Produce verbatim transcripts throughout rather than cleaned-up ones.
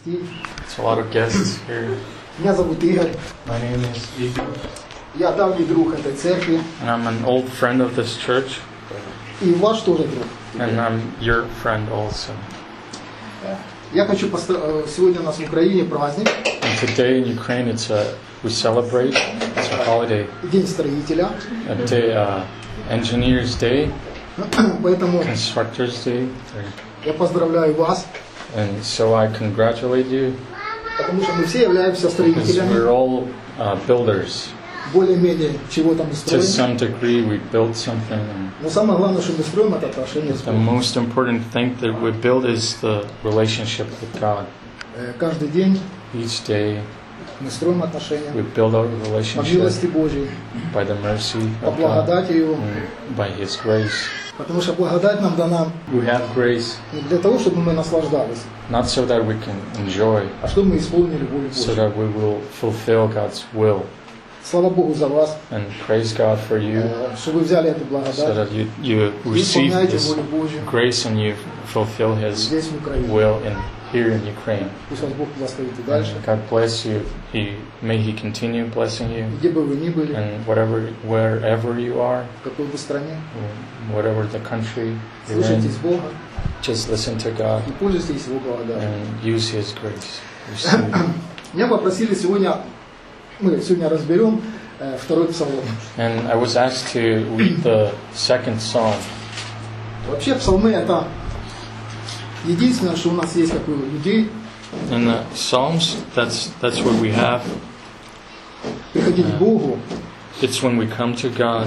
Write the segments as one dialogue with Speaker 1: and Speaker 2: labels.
Speaker 1: гостей.
Speaker 2: It's a lot of guests here.
Speaker 1: Меня зовут Игорь.
Speaker 2: My name is Igor.
Speaker 1: Я давний друг этой церкви.
Speaker 2: And I'm an old friend of this church.
Speaker 1: И ваш тоже друг.
Speaker 2: And I'm your friend also.
Speaker 1: Я хочу постар... Сегодня у нас в Украине праздник.
Speaker 2: And today in Ukraine it's a we celebrate it's a holiday.
Speaker 1: День строителя.
Speaker 2: A day, uh, Engineers Day.
Speaker 1: Поэтому
Speaker 2: Constructors Day.
Speaker 1: я поздравляю вас.
Speaker 2: And so I congratulate you.
Speaker 1: Потому что мы все являемся
Speaker 2: Because
Speaker 1: строителями.
Speaker 2: we're all uh, builders.
Speaker 1: Более-менее чего-то мы
Speaker 2: To
Speaker 1: строим.
Speaker 2: some degree we build something. And
Speaker 1: Но самое главное, что мы строим, это отношения с
Speaker 2: the
Speaker 1: Богом.
Speaker 2: most important thing that we build is the relationship with God.
Speaker 1: Каждый день
Speaker 2: Each day
Speaker 1: мы строим отношения
Speaker 2: we build our
Speaker 1: по
Speaker 2: relationship
Speaker 1: милости Божьей,
Speaker 2: by the mercy
Speaker 1: по
Speaker 2: of God,
Speaker 1: благодати Его.
Speaker 2: and by His grace.
Speaker 1: Потому что благодать нам дана
Speaker 2: We have grace
Speaker 1: не для того, чтобы мы наслаждались,
Speaker 2: not so that we can enjoy,
Speaker 1: а чтобы мы исполнили волю
Speaker 2: so
Speaker 1: Божью.
Speaker 2: that we will fulfill God's will.
Speaker 1: Слава Богу за вас,
Speaker 2: And praise God for you,
Speaker 1: что вы взяли эту
Speaker 2: so
Speaker 1: благодать,
Speaker 2: that you, you
Speaker 1: вы
Speaker 2: receive
Speaker 1: исполняете
Speaker 2: this
Speaker 1: волю Божью
Speaker 2: grace and you fulfill His
Speaker 1: здесь, в Украине.
Speaker 2: will in, here in Ukraine.
Speaker 1: Пусть вас Бог благословит и дальше.
Speaker 2: And God bless you. He, may He continue blessing you.
Speaker 1: Где бы вы ни были,
Speaker 2: And whatever, wherever you are,
Speaker 1: в какой бы стране,
Speaker 2: whatever the country you're
Speaker 1: слушайтесь
Speaker 2: in,
Speaker 1: Бога
Speaker 2: just listen to God
Speaker 1: и пользуйтесь Его благодатью.
Speaker 2: and use His grace. Receive it.
Speaker 1: Меня попросили сегодня, мы сегодня разберем э, второй псалом.
Speaker 2: And I was asked to read the second psalm.
Speaker 1: Вообще псалмы это единственное, что у нас есть как у людей,
Speaker 2: In the Psalms, that's that's what we have.
Speaker 1: приходить к Богу
Speaker 2: It's when we come to God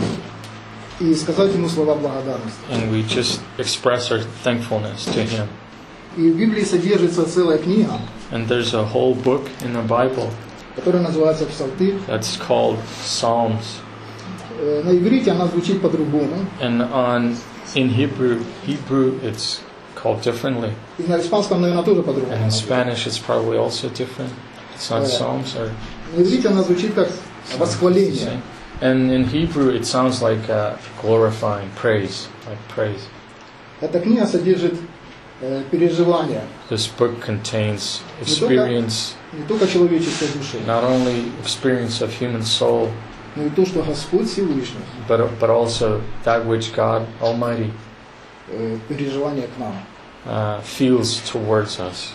Speaker 1: и сказать Ему слова благодарности.
Speaker 2: and we just express our thankfulness to Him.
Speaker 1: И в Библии содержится целая книга,
Speaker 2: And there's a whole book in the Bible
Speaker 1: которая называется Псалтырь.
Speaker 2: that's called Psalms.
Speaker 1: Э, На иврите она звучит по-другому,
Speaker 2: And on in Hebrew, Hebrew it's called differently.
Speaker 1: и на испанском, наверное, тоже по-другому.
Speaker 2: And in Spanish it's probably also different. It's not Psalms or
Speaker 1: На иврите она звучит как восхваление.
Speaker 2: and in Hebrew it sounds like uh, glorifying, praise, like praise.
Speaker 1: Эта книга содержит э, переживания
Speaker 2: This book contains experience,
Speaker 1: не только человеческой души,
Speaker 2: not only experience of human soul,
Speaker 1: но и то, что Господь Всевышний,
Speaker 2: but but also that which God Almighty
Speaker 1: э, переживания к нам.
Speaker 2: uh, feels towards us.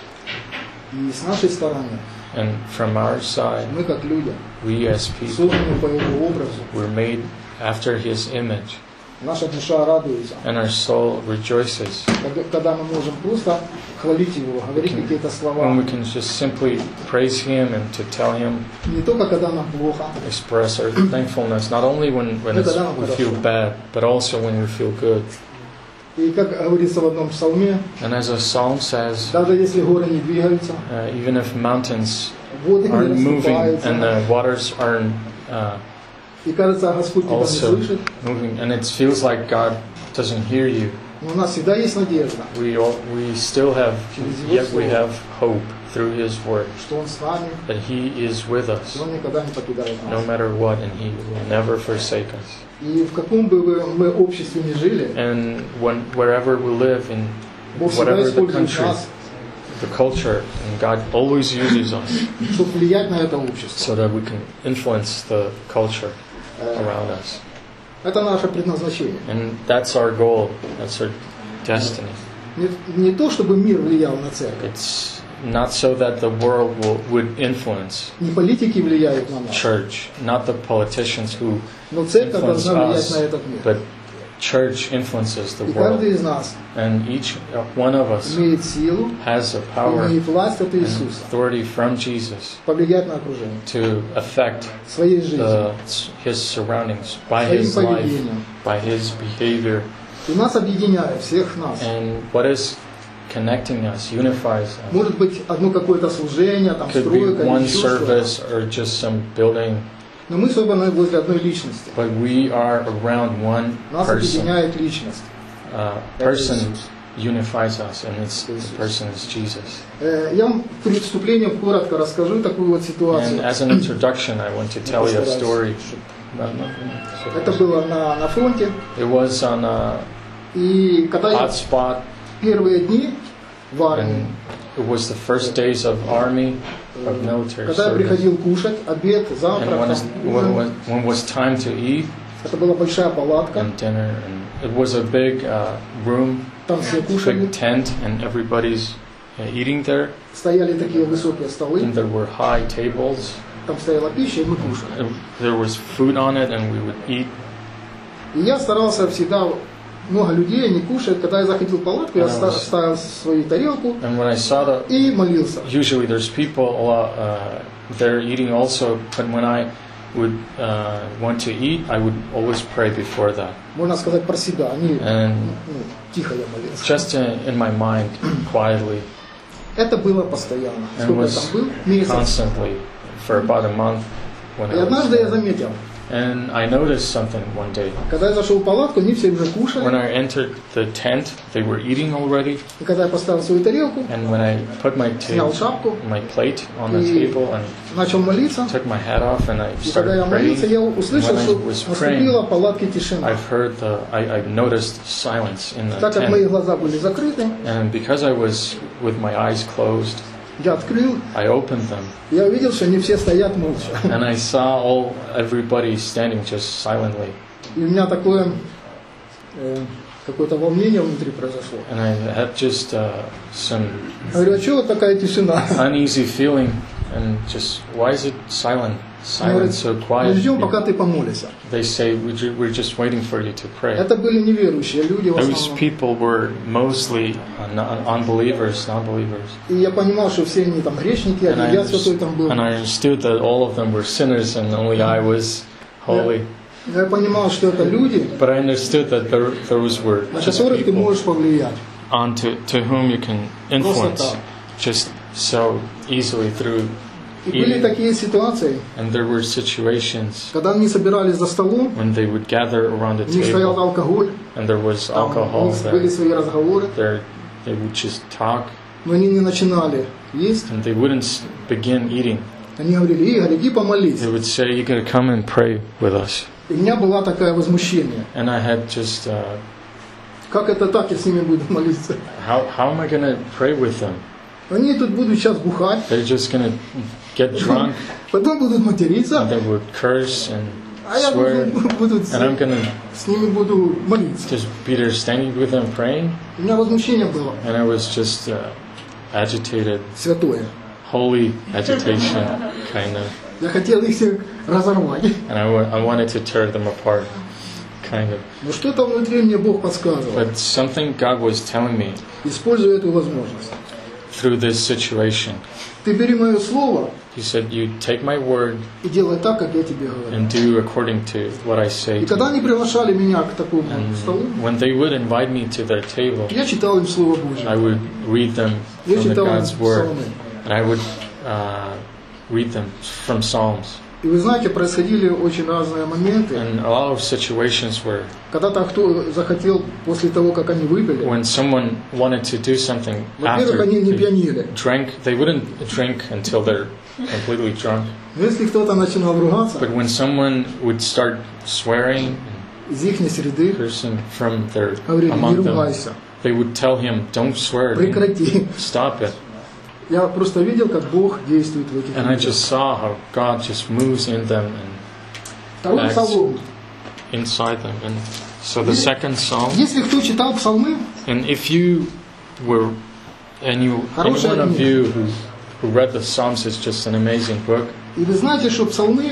Speaker 1: И с нашей стороны,
Speaker 2: And from our side,
Speaker 1: мы как люди,
Speaker 2: we as people,
Speaker 1: созданы по Его образу,
Speaker 2: we're made after His image,
Speaker 1: наша душа радуется,
Speaker 2: and our soul rejoices
Speaker 1: когда, когда мы можем просто хвалить Его, говорить какие-то слова,
Speaker 2: when we can just simply praise Him and to tell Him,
Speaker 1: не только когда нам плохо,
Speaker 2: express our thankfulness, not only when, when it's, we feel bad, but also when we feel good.
Speaker 1: и как говорится в одном псалме,
Speaker 2: And as a psalm says,
Speaker 1: даже если горы не двигаются,
Speaker 2: uh, even if mountains
Speaker 1: воды не
Speaker 2: aren't moving
Speaker 1: расступаются,
Speaker 2: and the waters aren't uh,
Speaker 1: и кажется, Господь тебя не
Speaker 2: also
Speaker 1: слышит,
Speaker 2: moving, and it feels like God doesn't hear you,
Speaker 1: но у нас всегда есть надежда,
Speaker 2: we all, we still have, yet we have hope through His Word,
Speaker 1: что Он с нами,
Speaker 2: that He is with us,
Speaker 1: и Он никогда не покидает
Speaker 2: no
Speaker 1: нас.
Speaker 2: matter what, and He will never forsake us.
Speaker 1: И в каком бы вы- мы обществе ни жили,
Speaker 2: And when wherever we live, in
Speaker 1: Бог всегда
Speaker 2: whatever the
Speaker 1: использует
Speaker 2: country,
Speaker 1: нас,
Speaker 2: the culture, and God always uses us
Speaker 1: чтобы влиять на это общество.
Speaker 2: so that we can influence the culture
Speaker 1: Э,
Speaker 2: around us.
Speaker 1: Это наше предназначение.
Speaker 2: And that's our goal, that's our destiny.
Speaker 1: Не, не то, чтобы мир влиял на церковь,
Speaker 2: It's not so that the world will, would influence
Speaker 1: не политики влияют на нас,
Speaker 2: church, not the politicians who
Speaker 1: но церковь
Speaker 2: influence
Speaker 1: должна влиять
Speaker 2: us,
Speaker 1: на этот мир.
Speaker 2: but church influences the
Speaker 1: И каждый
Speaker 2: world.
Speaker 1: из нас
Speaker 2: And each one of us
Speaker 1: имеет силу,
Speaker 2: has the power
Speaker 1: имеет власть от
Speaker 2: and
Speaker 1: Иисуса
Speaker 2: authority from Jesus
Speaker 1: повлиять на окружение,
Speaker 2: to affect
Speaker 1: своей жизнью,
Speaker 2: the, His surroundings by
Speaker 1: своим
Speaker 2: His life,
Speaker 1: поведением.
Speaker 2: by His behavior.
Speaker 1: И нас объединяет, всех нас.
Speaker 2: And what is connecting us, unifies us.
Speaker 1: Может быть, одно какое-то служение, там,
Speaker 2: Could be
Speaker 1: стройка,
Speaker 2: one
Speaker 1: или еще что-то.
Speaker 2: service or just some building,
Speaker 1: Но мы собраны возле одной личности.
Speaker 2: but we are around one
Speaker 1: Нас
Speaker 2: person.
Speaker 1: объединяет личность.
Speaker 2: Uh, person unifies us, and it's the person is Jesus.
Speaker 1: Э, Я вам перед вступлением коротко расскажу такую вот
Speaker 2: And
Speaker 1: ситуацию.
Speaker 2: as an introduction, I want to tell you a story.
Speaker 1: Это было на, на фронте.
Speaker 2: It was on a
Speaker 1: И когда я
Speaker 2: hot spot,
Speaker 1: первые дни в армии,
Speaker 2: and it was the first days of army, of military
Speaker 1: Когда я
Speaker 2: service.
Speaker 1: приходил кушать, обед,
Speaker 2: And
Speaker 1: завтрак,
Speaker 2: when, it's,
Speaker 1: там,
Speaker 2: when,
Speaker 1: ужин,
Speaker 2: when, when it was time to eat
Speaker 1: это была большая палатка,
Speaker 2: and dinner, and it was a big uh, room,
Speaker 1: там все кушали,
Speaker 2: big tent, and everybody's uh, eating there.
Speaker 1: стояли такие высокие столы,
Speaker 2: And there were high tables.
Speaker 1: там стояла пища, и мы кушали.
Speaker 2: And there was food on it, and we would eat.
Speaker 1: И я старался всегда, много людей, они кушают, когда я заходил в палатку, я ста- ставил свою тарелку
Speaker 2: And when I saw the,
Speaker 1: и молился.
Speaker 2: usually there's people a lot, uh, they're eating also, but when I would uh, want to eat, I would always pray before that.
Speaker 1: Можно сказать про себя, они,
Speaker 2: And
Speaker 1: ну, тихо я молился.
Speaker 2: just in, in my mind, quietly,
Speaker 1: Это было постоянно.
Speaker 2: and
Speaker 1: Сколько я
Speaker 2: was
Speaker 1: там был? Месяц.
Speaker 2: constantly for about a month when
Speaker 1: И
Speaker 2: I was
Speaker 1: однажды я
Speaker 2: there.
Speaker 1: заметил,
Speaker 2: And I noticed something one day.
Speaker 1: когда я зашел в палатку, они все уже
Speaker 2: When
Speaker 1: кушали.
Speaker 2: I entered the tent, they were eating already.
Speaker 1: И когда я поставил свою тарелку,
Speaker 2: And when I put my
Speaker 1: снял
Speaker 2: ta-
Speaker 1: шапку,
Speaker 2: my plate on the
Speaker 1: И
Speaker 2: table and
Speaker 1: начал молиться,
Speaker 2: took my hat off and I
Speaker 1: и когда я
Speaker 2: started
Speaker 1: молился,
Speaker 2: praying,
Speaker 1: я услышал,
Speaker 2: when I
Speaker 1: что
Speaker 2: was
Speaker 1: наступила
Speaker 2: praying,
Speaker 1: в палатке тишина.
Speaker 2: I've heard the, I, I noticed silence in the
Speaker 1: Так как мои
Speaker 2: tent.
Speaker 1: глаза были закрыты,
Speaker 2: And because I was with my eyes closed,
Speaker 1: я открыл,
Speaker 2: I opened them
Speaker 1: я увидел, что они все стоят молча.
Speaker 2: and I saw all everybody standing just silently.
Speaker 1: И у меня такое э, какое-то волнение внутри произошло.
Speaker 2: And I had just uh, some
Speaker 1: Я говорю, а что вот такая тишина?
Speaker 2: uneasy feeling and just, why is it silent?
Speaker 1: Он говорит,
Speaker 2: Silent, so
Speaker 1: мы
Speaker 2: quiet.
Speaker 1: ждем, пока ты помолишься.
Speaker 2: They say, "We ju- we're just waiting for you to pray.
Speaker 1: Это были неверующие люди в
Speaker 2: Those
Speaker 1: основном.
Speaker 2: people were mostly uh, non- unbelievers, non-believers.
Speaker 1: И я понимал, что все они там грешники,
Speaker 2: And I,
Speaker 1: один я святой там был.
Speaker 2: and I understood that all of them were sinners and only I was holy.
Speaker 1: Я понимал, что это люди,
Speaker 2: But I understood that there, those were
Speaker 1: на
Speaker 2: just
Speaker 1: которых ты
Speaker 2: people
Speaker 1: можешь повлиять.
Speaker 2: onto to whom you can influence
Speaker 1: так.
Speaker 2: just so easily through
Speaker 1: И были
Speaker 2: eating.
Speaker 1: такие ситуации,
Speaker 2: And there were situations
Speaker 1: когда они собирались за столом,
Speaker 2: when they would gather around the
Speaker 1: у них стоял
Speaker 2: table
Speaker 1: алкоголь,
Speaker 2: and there was
Speaker 1: там у
Speaker 2: alcohol
Speaker 1: них были
Speaker 2: there.
Speaker 1: свои разговоры,
Speaker 2: There, they would just talk
Speaker 1: но они не начинали есть.
Speaker 2: and they wouldn't s- begin eating.
Speaker 1: Они говорили, Игорь, иди помолись.
Speaker 2: They would say, "You gotta come and pray with us."
Speaker 1: И у меня было такое возмущение.
Speaker 2: And I had just, uh,
Speaker 1: Как это так, я с ними буду молиться?
Speaker 2: how how am I gonna pray with them?
Speaker 1: Они тут будут сейчас бухать,
Speaker 2: They're just gonna get drunk
Speaker 1: потом будут
Speaker 2: and
Speaker 1: материться,
Speaker 2: they would curse and
Speaker 1: а я
Speaker 2: swear,
Speaker 1: буду, буду с,
Speaker 2: and I'm gonna
Speaker 1: с ними буду молиться.
Speaker 2: just be there standing with them praying,
Speaker 1: У меня возмущение было
Speaker 2: and I was just uh, agitated,
Speaker 1: святое.
Speaker 2: holy agitation, kind of,
Speaker 1: Я хотел их всех разорвать.
Speaker 2: and I, wa- I wanted to tear them apart, kind of.
Speaker 1: Но что-то внутри мне Бог подсказывал.
Speaker 2: But something God was telling me
Speaker 1: Используй эту возможность.
Speaker 2: through this situation.
Speaker 1: Ты бери мое слово
Speaker 2: He said, "You take my word
Speaker 1: и делай так, как я тебе говорю.
Speaker 2: and do according to what I say
Speaker 1: И
Speaker 2: to
Speaker 1: когда
Speaker 2: you."
Speaker 1: они приглашали меня к такому
Speaker 2: And
Speaker 1: столу,
Speaker 2: when they would invite me to their table,
Speaker 1: я читал им Слово
Speaker 2: I
Speaker 1: Божье.
Speaker 2: would read them
Speaker 1: Я
Speaker 2: from the
Speaker 1: читал им
Speaker 2: God's word,
Speaker 1: псалмы.
Speaker 2: and I would uh, read them from Psalms.
Speaker 1: И вы знаете, происходили очень разные моменты.
Speaker 2: And a lot of situations where
Speaker 1: Когда-то кто захотел после того, как они выпили,
Speaker 2: when someone wanted to do something
Speaker 1: во-первых,
Speaker 2: after
Speaker 1: они не
Speaker 2: they
Speaker 1: пьянили.
Speaker 2: drank, they wouldn't drink until they're completely drunk.
Speaker 1: Но если кто-то начинал ругаться
Speaker 2: But when someone would start swearing and
Speaker 1: из их среды,
Speaker 2: cursing from their
Speaker 1: говорили, не
Speaker 2: among them,
Speaker 1: ругайся,
Speaker 2: they would tell him, "Don't swear,
Speaker 1: прекрати.
Speaker 2: stop it."
Speaker 1: Я просто видел, как Бог действует в этих
Speaker 2: And I
Speaker 1: людях.
Speaker 2: just saw how God just moves in them and
Speaker 1: Второй
Speaker 2: acts
Speaker 1: псалом.
Speaker 2: inside them. And so the second psalm,
Speaker 1: Если кто читал псалмы,
Speaker 2: and if you were, and you, any
Speaker 1: Хорошая
Speaker 2: one of
Speaker 1: книга.
Speaker 2: you who, who read the Psalms, is just an amazing book.
Speaker 1: и вы знаете, что псалмы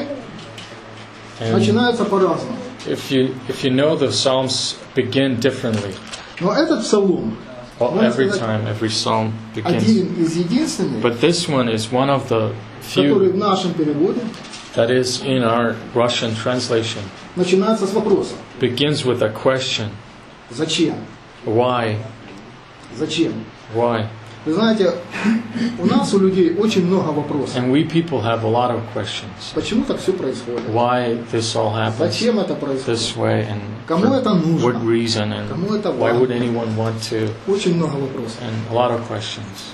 Speaker 2: And
Speaker 1: начинаются по-разному.
Speaker 2: if you if you know the Psalms begin differently,
Speaker 1: Но этот псалом
Speaker 2: well,
Speaker 1: Можно
Speaker 2: every
Speaker 1: сказать,
Speaker 2: time every psalm begins.
Speaker 1: один из единственных,
Speaker 2: But this one is one of the
Speaker 1: который
Speaker 2: few
Speaker 1: в нашем переводе
Speaker 2: that is in our Russian translation.
Speaker 1: начинается с вопроса.
Speaker 2: Begins with a question:
Speaker 1: Зачем?
Speaker 2: Why?
Speaker 1: Зачем?
Speaker 2: Why?
Speaker 1: Вы знаете, у нас, у людей, очень много вопросов.
Speaker 2: And we people have a lot of questions.
Speaker 1: Почему так все происходит?
Speaker 2: Why this all happens
Speaker 1: Зачем это происходит?
Speaker 2: this way, and
Speaker 1: Кому
Speaker 2: for
Speaker 1: это нужно?
Speaker 2: what reason, and
Speaker 1: Кому это
Speaker 2: why
Speaker 1: важно?
Speaker 2: would anyone want to,
Speaker 1: Очень много вопросов.
Speaker 2: and a lot of questions.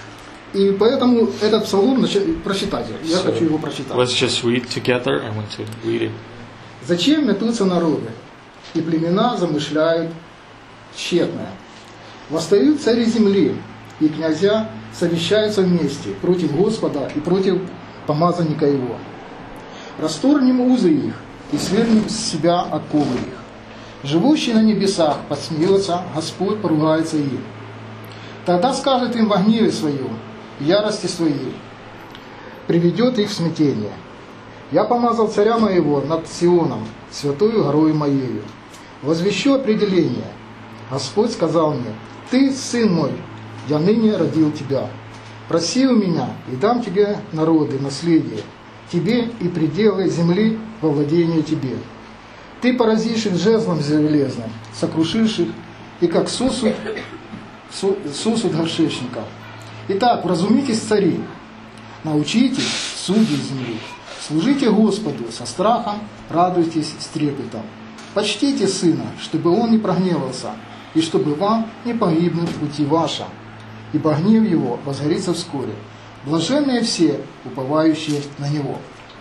Speaker 1: И поэтому этот псалом начи- прочитайте. Я
Speaker 2: So,
Speaker 1: хочу его прочитать.
Speaker 2: let's just read together. I want to read it.
Speaker 1: Зачем метутся народы, и племена замышляют тщетное? Восстают цари земли, и князья совещаются вместе против Господа и против помазанника Его. Расторгнем узы их и свергнем с себя оковы их. Живущий на небесах посмеется, Господь поругается им. Тогда скажет им во гневе своем, ярости своей, приведет их в смятение. Я помазал царя моего над Сионом, святою горою моею. Возвещу определение. Господь сказал мне: ты, сын мой, я ныне родил тебя. Проси у меня, и дам тебе народы, наследие, тебе и пределы земли во владение тебе. Ты поразишь их жезлом железным, сокрушишь их, и как сосуд, сосуд горшечника. Итак, вразумитесь, цари, научитесь, судьи земли, служите Господу со страхом, радуйтесь с трепетом. Почтите сына, чтобы он не прогневался, и чтобы вам не погибнуть в пути вашем, ибо гнев его возгорится вскоре. Блаженные все, уповающие на него.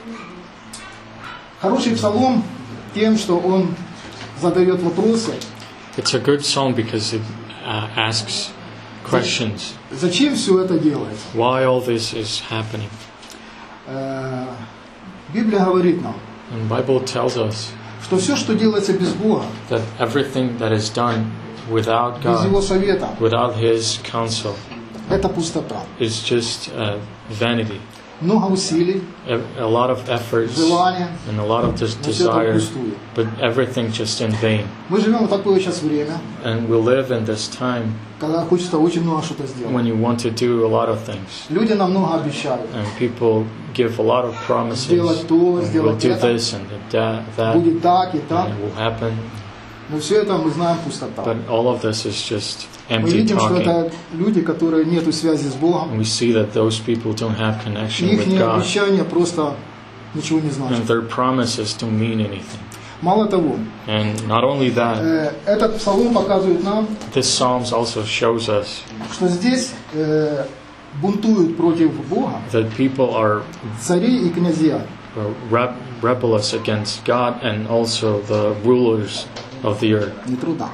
Speaker 1: Хороший псалом тем, что он задает вопросы.
Speaker 2: It's a good psalm because it uh, asks questions.
Speaker 1: Зачем все это делается?
Speaker 2: Why all this is happening?
Speaker 1: Э, Библия говорит нам,
Speaker 2: And the Bible tells us
Speaker 1: что все, что делается без Бога,
Speaker 2: that everything that is done without
Speaker 1: без Его
Speaker 2: God,
Speaker 1: совета,
Speaker 2: without His counsel,
Speaker 1: это пустота.
Speaker 2: is just uh, vanity.
Speaker 1: Много усилий,
Speaker 2: A, a lot of efforts
Speaker 1: желания,
Speaker 2: and a lot of des-
Speaker 1: но все это
Speaker 2: desire,
Speaker 1: впустую.
Speaker 2: but everything just in vain.
Speaker 1: Мы живем в такое сейчас время,
Speaker 2: And we live in this time
Speaker 1: когда хочется очень много что-то сделать.
Speaker 2: when you want to do a lot of things.
Speaker 1: Люди нам много обещают.
Speaker 2: And people give a lot of promises.
Speaker 1: Сделать то,
Speaker 2: And we'll
Speaker 1: сделать
Speaker 2: do
Speaker 1: это.
Speaker 2: this and that, that
Speaker 1: Будет так и так.
Speaker 2: and it will happen.
Speaker 1: Но все это мы знаем пустота.
Speaker 2: But all of this is just
Speaker 1: Мы
Speaker 2: empty
Speaker 1: видим, что
Speaker 2: talking.
Speaker 1: это люди, которые нету связи с Богом.
Speaker 2: And we see that those people don't have connection
Speaker 1: Их
Speaker 2: with God.
Speaker 1: обещания просто ничего не
Speaker 2: And
Speaker 1: значат.
Speaker 2: their promises don't mean anything.
Speaker 1: Мало того,
Speaker 2: And not only that,
Speaker 1: э, этот псалом показывает нам,
Speaker 2: this Psalms also shows us
Speaker 1: что здесь э, бунтуют против Бога
Speaker 2: that people are
Speaker 1: цари и князья.
Speaker 2: re- rebellious against God and also the rulers of the earth.
Speaker 1: Не труда.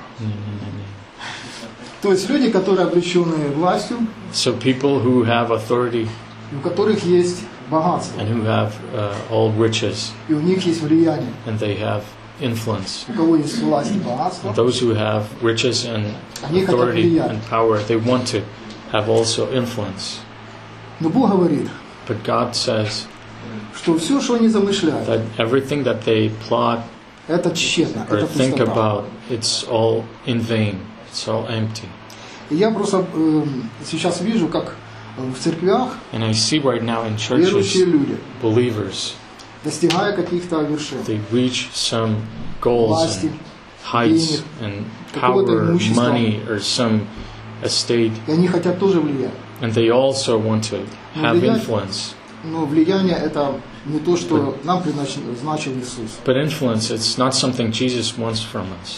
Speaker 1: То есть люди, которые облеченные властью,
Speaker 2: So people who have authority
Speaker 1: у которых есть богатство,
Speaker 2: and who have uh, all riches
Speaker 1: и у них есть влияние.
Speaker 2: and they have influence.
Speaker 1: У кого есть власть и богатство,
Speaker 2: And those who have riches and
Speaker 1: Они хотят
Speaker 2: authority
Speaker 1: влиять.
Speaker 2: and power, they want to have also influence.
Speaker 1: но Бог говорит,
Speaker 2: But God says
Speaker 1: что все, что они замышляют,
Speaker 2: that everything that they plot
Speaker 1: это тщетно,
Speaker 2: or
Speaker 1: это
Speaker 2: think
Speaker 1: пустота.
Speaker 2: about, it's all in vain. It's all empty.
Speaker 1: И я просто э, сейчас вижу, как в церквях
Speaker 2: And I see right now in
Speaker 1: верующие
Speaker 2: churches,
Speaker 1: люди,
Speaker 2: believers,
Speaker 1: достигая каких-то вершин,
Speaker 2: they reach some goals
Speaker 1: власти,
Speaker 2: and heights
Speaker 1: денег,
Speaker 2: and
Speaker 1: какого-то
Speaker 2: power,
Speaker 1: имущества.
Speaker 2: money, or some estate,
Speaker 1: и они хотят тоже влиять.
Speaker 2: and they also want to
Speaker 1: Но
Speaker 2: have
Speaker 1: влияние-
Speaker 2: influence.
Speaker 1: Но влияние это не то, что нам предназначил Иисус.
Speaker 2: But influence, it's not something Jesus wants from us.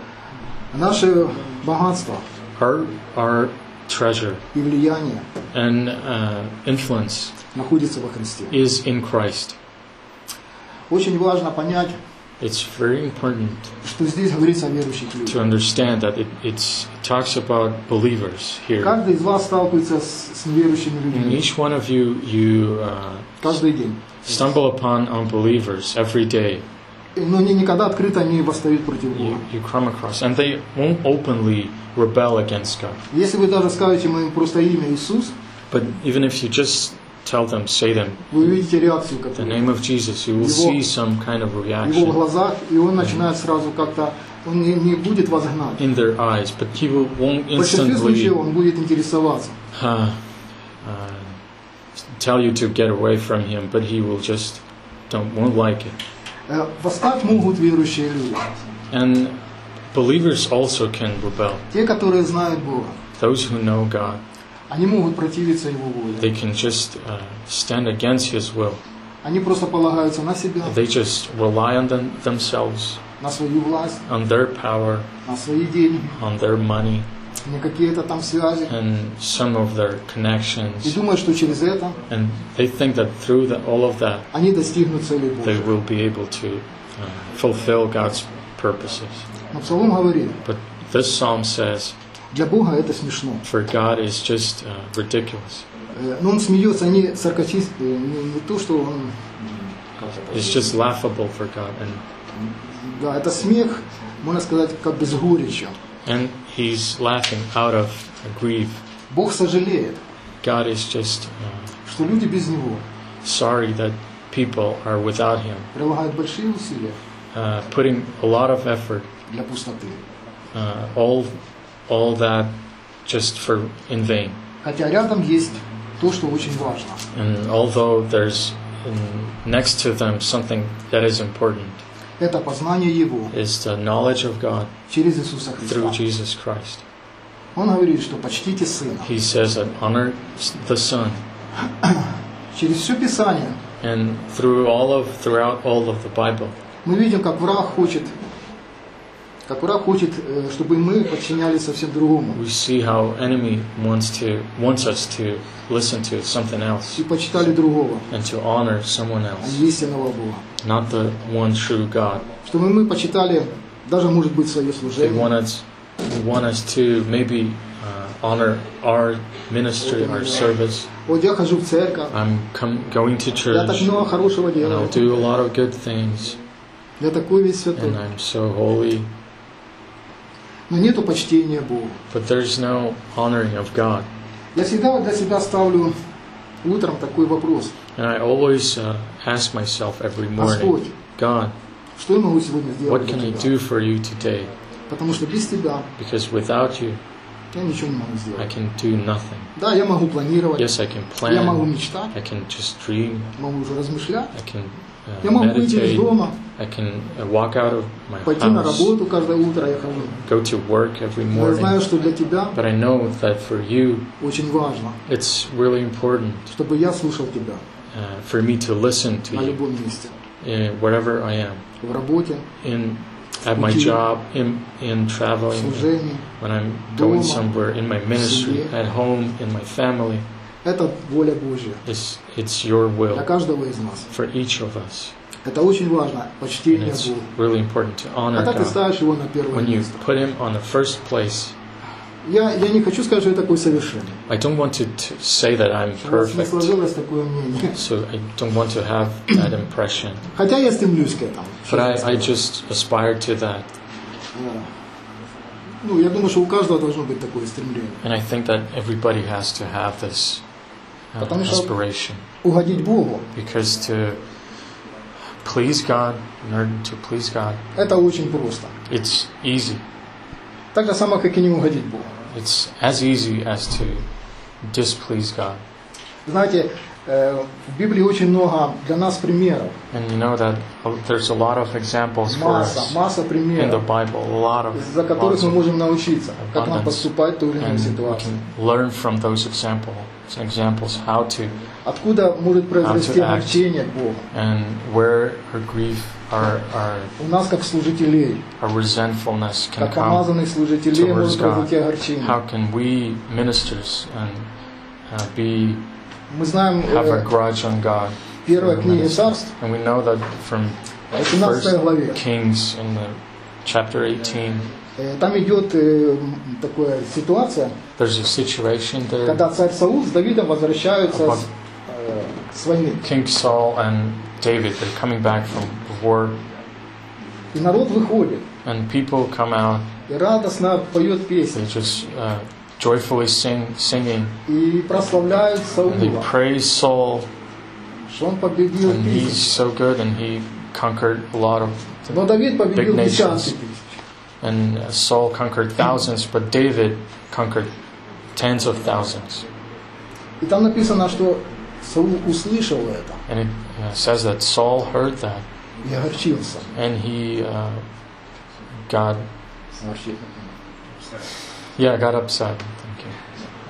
Speaker 1: Наше богатство
Speaker 2: Our, our treasure
Speaker 1: и влияние
Speaker 2: and uh, influence
Speaker 1: находится во Христе.
Speaker 2: is in Christ.
Speaker 1: Очень важно понять,
Speaker 2: It's very important
Speaker 1: что здесь говорится о верующих
Speaker 2: to
Speaker 1: людях.
Speaker 2: understand that it, it's, it talks about believers here.
Speaker 1: Каждый из вас сталкивается с, с неверующими
Speaker 2: And
Speaker 1: людьми
Speaker 2: each one of you, you uh,
Speaker 1: каждый день.
Speaker 2: stumble upon unbelievers every day.
Speaker 1: Но они никогда открыто не восстают против
Speaker 2: You,
Speaker 1: Бога.
Speaker 2: you come across, and they won't openly rebel against God.
Speaker 1: Если вы даже скажете им просто имя Иисус,
Speaker 2: But even if you just tell them, say them,
Speaker 1: вы увидите реакцию,
Speaker 2: the
Speaker 1: которую
Speaker 2: name of Jesus, you will
Speaker 1: Его-
Speaker 2: see some kind of
Speaker 1: в его
Speaker 2: reaction
Speaker 1: глазах, и он начинает сразу как-то, он не, не будет вас гнать.
Speaker 2: in their eyes, but he will, won't
Speaker 1: В большинстве
Speaker 2: instantly
Speaker 1: случаев он будет интересоваться.
Speaker 2: uh, uh, tell you to get away from him, but he will just don't won't like it.
Speaker 1: Э, Восстать могут верующие люди,
Speaker 2: And believers also can rebel.
Speaker 1: те, которые знают Бога.
Speaker 2: Those who know God,
Speaker 1: Они могут противиться Его воле.
Speaker 2: they can just uh, stand against His will.
Speaker 1: Они просто полагаются на себя,
Speaker 2: They just rely on them, themselves,
Speaker 1: на свою власть,
Speaker 2: on their power,
Speaker 1: на свои деньги,
Speaker 2: on their money,
Speaker 1: на какие-то там связи.
Speaker 2: and some of their
Speaker 1: И
Speaker 2: connections.
Speaker 1: думают, что через это
Speaker 2: And they think that through the, all of that,
Speaker 1: они достигнут цели
Speaker 2: they
Speaker 1: Божьей.
Speaker 2: will be able to uh, fulfill God's purposes.
Speaker 1: Но Псалом говорит,
Speaker 2: But this psalm says
Speaker 1: Для Бога это смешно.
Speaker 2: For God is just uh, ridiculous.
Speaker 1: Э, Но он смеется не саркастически, не, не то, что он...
Speaker 2: It's just laughable for God. And,
Speaker 1: Да, это смех, можно сказать, как бы с горечью.
Speaker 2: and He's laughing out of grief.
Speaker 1: Бог сожалеет,
Speaker 2: God is just uh,
Speaker 1: что люди без Него
Speaker 2: sorry that people are without Him,
Speaker 1: прилагают большие усилия
Speaker 2: uh, putting a lot of effort,
Speaker 1: для пустоты.
Speaker 2: uh, all, all that just for in vain.
Speaker 1: Хотя рядом есть то, что очень важно.
Speaker 2: And although there's in, next to them something that is important,
Speaker 1: Это познание Его
Speaker 2: is the knowledge of God
Speaker 1: через Иисуса
Speaker 2: through
Speaker 1: Христа.
Speaker 2: Jesus Christ.
Speaker 1: Он говорит, что почтите Сына.
Speaker 2: He says that honor the Son,
Speaker 1: Через все Писание
Speaker 2: and through all of throughout all of the Bible,
Speaker 1: мы видим, как враг хочет, как враг хочет, э, чтобы мы подчинялись совсем другому.
Speaker 2: we see how enemy wants to wants us to listen to something else
Speaker 1: И почитали другого,
Speaker 2: and to honor someone
Speaker 1: а
Speaker 2: else,
Speaker 1: не истинного Бога.
Speaker 2: not the one true God.
Speaker 1: Чтобы мы почитали, даже, может быть, свое
Speaker 2: They
Speaker 1: служение.
Speaker 2: want us want us to maybe uh, honor our ministry, our service.
Speaker 1: Вот я хожу в церковь,
Speaker 2: I'm com- going to
Speaker 1: я так
Speaker 2: church,
Speaker 1: много хорошего
Speaker 2: and I'll
Speaker 1: делаю,
Speaker 2: do a lot of good things,
Speaker 1: я такой весь святой.
Speaker 2: and I'm so holy.
Speaker 1: Но нету почтения Богу.
Speaker 2: But there's no honoring of God.
Speaker 1: Я всегда для себя ставлю утром такой вопрос.
Speaker 2: And I always uh, ask myself every morning,
Speaker 1: Господь,
Speaker 2: God,
Speaker 1: что я могу сегодня сделать
Speaker 2: what
Speaker 1: для
Speaker 2: can I
Speaker 1: Тебя?
Speaker 2: do for you today?
Speaker 1: Потому что без Тебя
Speaker 2: Because without you,
Speaker 1: я ничего не могу
Speaker 2: I
Speaker 1: сделать.
Speaker 2: can do nothing.
Speaker 1: Да, я могу планировать,
Speaker 2: Yes, I can
Speaker 1: я могу
Speaker 2: plan,
Speaker 1: мечтать,
Speaker 2: I can just dream,
Speaker 1: могу уже размышлять.
Speaker 2: I can uh,
Speaker 1: Я могу выйти из
Speaker 2: meditate,
Speaker 1: дома,
Speaker 2: I can uh, walk out of my
Speaker 1: пойти на
Speaker 2: house,
Speaker 1: работу каждое утро я хожу.
Speaker 2: go to work every
Speaker 1: Но я знаю,
Speaker 2: morning.
Speaker 1: что для Тебя
Speaker 2: But I know that for you,
Speaker 1: очень важно,
Speaker 2: it's really important
Speaker 1: чтобы я слушал Тебя
Speaker 2: uh, for me to listen to
Speaker 1: на
Speaker 2: you
Speaker 1: любом месте.
Speaker 2: uh, wherever I am,
Speaker 1: В работе,
Speaker 2: in at my
Speaker 1: Пути.
Speaker 2: job, in in
Speaker 1: в
Speaker 2: traveling,
Speaker 1: служении.
Speaker 2: when I'm going
Speaker 1: Дома,
Speaker 2: somewhere, in my ministry,
Speaker 1: семье.
Speaker 2: at home, in my family.
Speaker 1: Это воля Божья
Speaker 2: It's it's your
Speaker 1: для
Speaker 2: will
Speaker 1: каждого из нас.
Speaker 2: for each of us,
Speaker 1: Это очень важно,
Speaker 2: and
Speaker 1: почтение
Speaker 2: it's
Speaker 1: Богу.
Speaker 2: really important to honor
Speaker 1: Когда ты
Speaker 2: God.
Speaker 1: ставишь Его на первое
Speaker 2: When you
Speaker 1: место.
Speaker 2: put Him on the first place,
Speaker 1: Я, я не хочу сказать, что я такой совершенный.
Speaker 2: I don't want to, to say that I'm
Speaker 1: У вас не
Speaker 2: perfect,
Speaker 1: сложилось такое мнение.
Speaker 2: so I don't want to have that impression.
Speaker 1: Хотя я стремлюсь к этому.
Speaker 2: But I, I just aspire to that,
Speaker 1: Да. Ну, я думаю, что у каждого должно быть такое стремление.
Speaker 2: and I think that everybody has to have this uh,
Speaker 1: Потому что
Speaker 2: aspiration.
Speaker 1: угодить Богу,
Speaker 2: Because to please God, in order to please God,
Speaker 1: это очень просто.
Speaker 2: it's easy.
Speaker 1: Так же самое, как и не угодить Богу.
Speaker 2: It's as easy as to displease God.
Speaker 1: Знаете, э, в Библии очень много для нас примеров.
Speaker 2: And you know that there's a lot of examples for
Speaker 1: Масса,
Speaker 2: us
Speaker 1: масса
Speaker 2: in the
Speaker 1: примеров,
Speaker 2: Bible, a lot of
Speaker 1: за которых
Speaker 2: lots
Speaker 1: мы
Speaker 2: of-
Speaker 1: можем научиться, как нам
Speaker 2: abundance.
Speaker 1: поступать в той или иной
Speaker 2: and we
Speaker 1: ситуации.
Speaker 2: can learn from those example, examples how to
Speaker 1: Откуда может произрасти
Speaker 2: How to act.
Speaker 1: огорчение к Богу?
Speaker 2: and where our grief, our our,
Speaker 1: У нас, как служителей,
Speaker 2: our resentfulness can
Speaker 1: как
Speaker 2: come.
Speaker 1: помазанных служителей,
Speaker 2: towards
Speaker 1: может произойти
Speaker 2: God.
Speaker 1: огорчение.
Speaker 2: How can we ministers and uh, be
Speaker 1: Мы знаем,
Speaker 2: have a
Speaker 1: э,
Speaker 2: grudge on God?
Speaker 1: первая
Speaker 2: for the
Speaker 1: книга
Speaker 2: ministers?
Speaker 1: Царств,
Speaker 2: And we know that from
Speaker 1: восемнадцатой
Speaker 2: First
Speaker 1: главе,
Speaker 2: Kings in the chapter eighteen,
Speaker 1: э, там идет э, м, такая ситуация,
Speaker 2: there's a situation there.
Speaker 1: когда царь Саул с Давидом возвращаются
Speaker 2: About-
Speaker 1: с, э, с войны.
Speaker 2: King Saul and David, they're coming back from the war,
Speaker 1: И народ выходит
Speaker 2: and people come out.
Speaker 1: и радостно поет песни
Speaker 2: They just uh, joyfully sing, singing,
Speaker 1: и прославляют
Speaker 2: and they
Speaker 1: Саула,
Speaker 2: praise Saul,
Speaker 1: что он победил
Speaker 2: and he's
Speaker 1: тысяч.
Speaker 2: so good, and he conquered a lot of.
Speaker 1: Но Давид победил
Speaker 2: big
Speaker 1: десятки
Speaker 2: nations.
Speaker 1: тысяч.
Speaker 2: And uh, Saul conquered thousands, but David conquered tens of thousands.
Speaker 1: И там написано, что Саул услышал это
Speaker 2: And it uh, says that Saul heard that,
Speaker 1: и огорчился.
Speaker 2: and he uh, got yeah got upset. Thank you.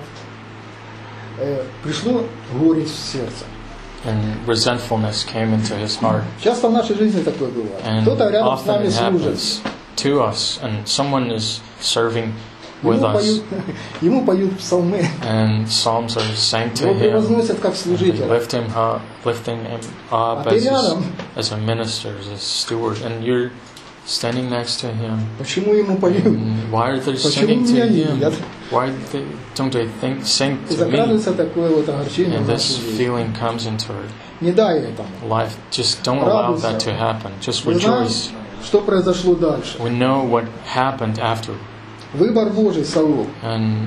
Speaker 1: Э, Пришло горечь в сердце.
Speaker 2: And resentfulness came into his heart.
Speaker 1: Часто в нашей жизни такое бывает.
Speaker 2: And
Speaker 1: Кто-то рядом с
Speaker 2: often
Speaker 1: нами
Speaker 2: it
Speaker 1: служит.
Speaker 2: happens to us, and someone is serving with
Speaker 1: Ему
Speaker 2: us,
Speaker 1: поют, ему поют псалмы,
Speaker 2: and psalms are sang to
Speaker 1: его
Speaker 2: him.
Speaker 1: превозносят как
Speaker 2: They
Speaker 1: служителя.
Speaker 2: lift him up, lifting him up
Speaker 1: А ты
Speaker 2: as a,
Speaker 1: рядом,
Speaker 2: as a minister, as a steward, and you're standing next to him.
Speaker 1: Почему ему поют?
Speaker 2: And why are they
Speaker 1: Почему
Speaker 2: singing to
Speaker 1: меня не
Speaker 2: him?
Speaker 1: едят?
Speaker 2: Why they, don't they think, sing
Speaker 1: И
Speaker 2: to me?
Speaker 1: закрадывается такое вот огорчение в
Speaker 2: And this
Speaker 1: нашу жизнь.
Speaker 2: feeling comes into our
Speaker 1: Не дай этому.
Speaker 2: life. Just don't allow that to happen. Just
Speaker 1: Мы знаем,
Speaker 2: rejoice.
Speaker 1: что произошло дальше.
Speaker 2: We know what happened after.
Speaker 1: Выбор Божий, Саул.
Speaker 2: And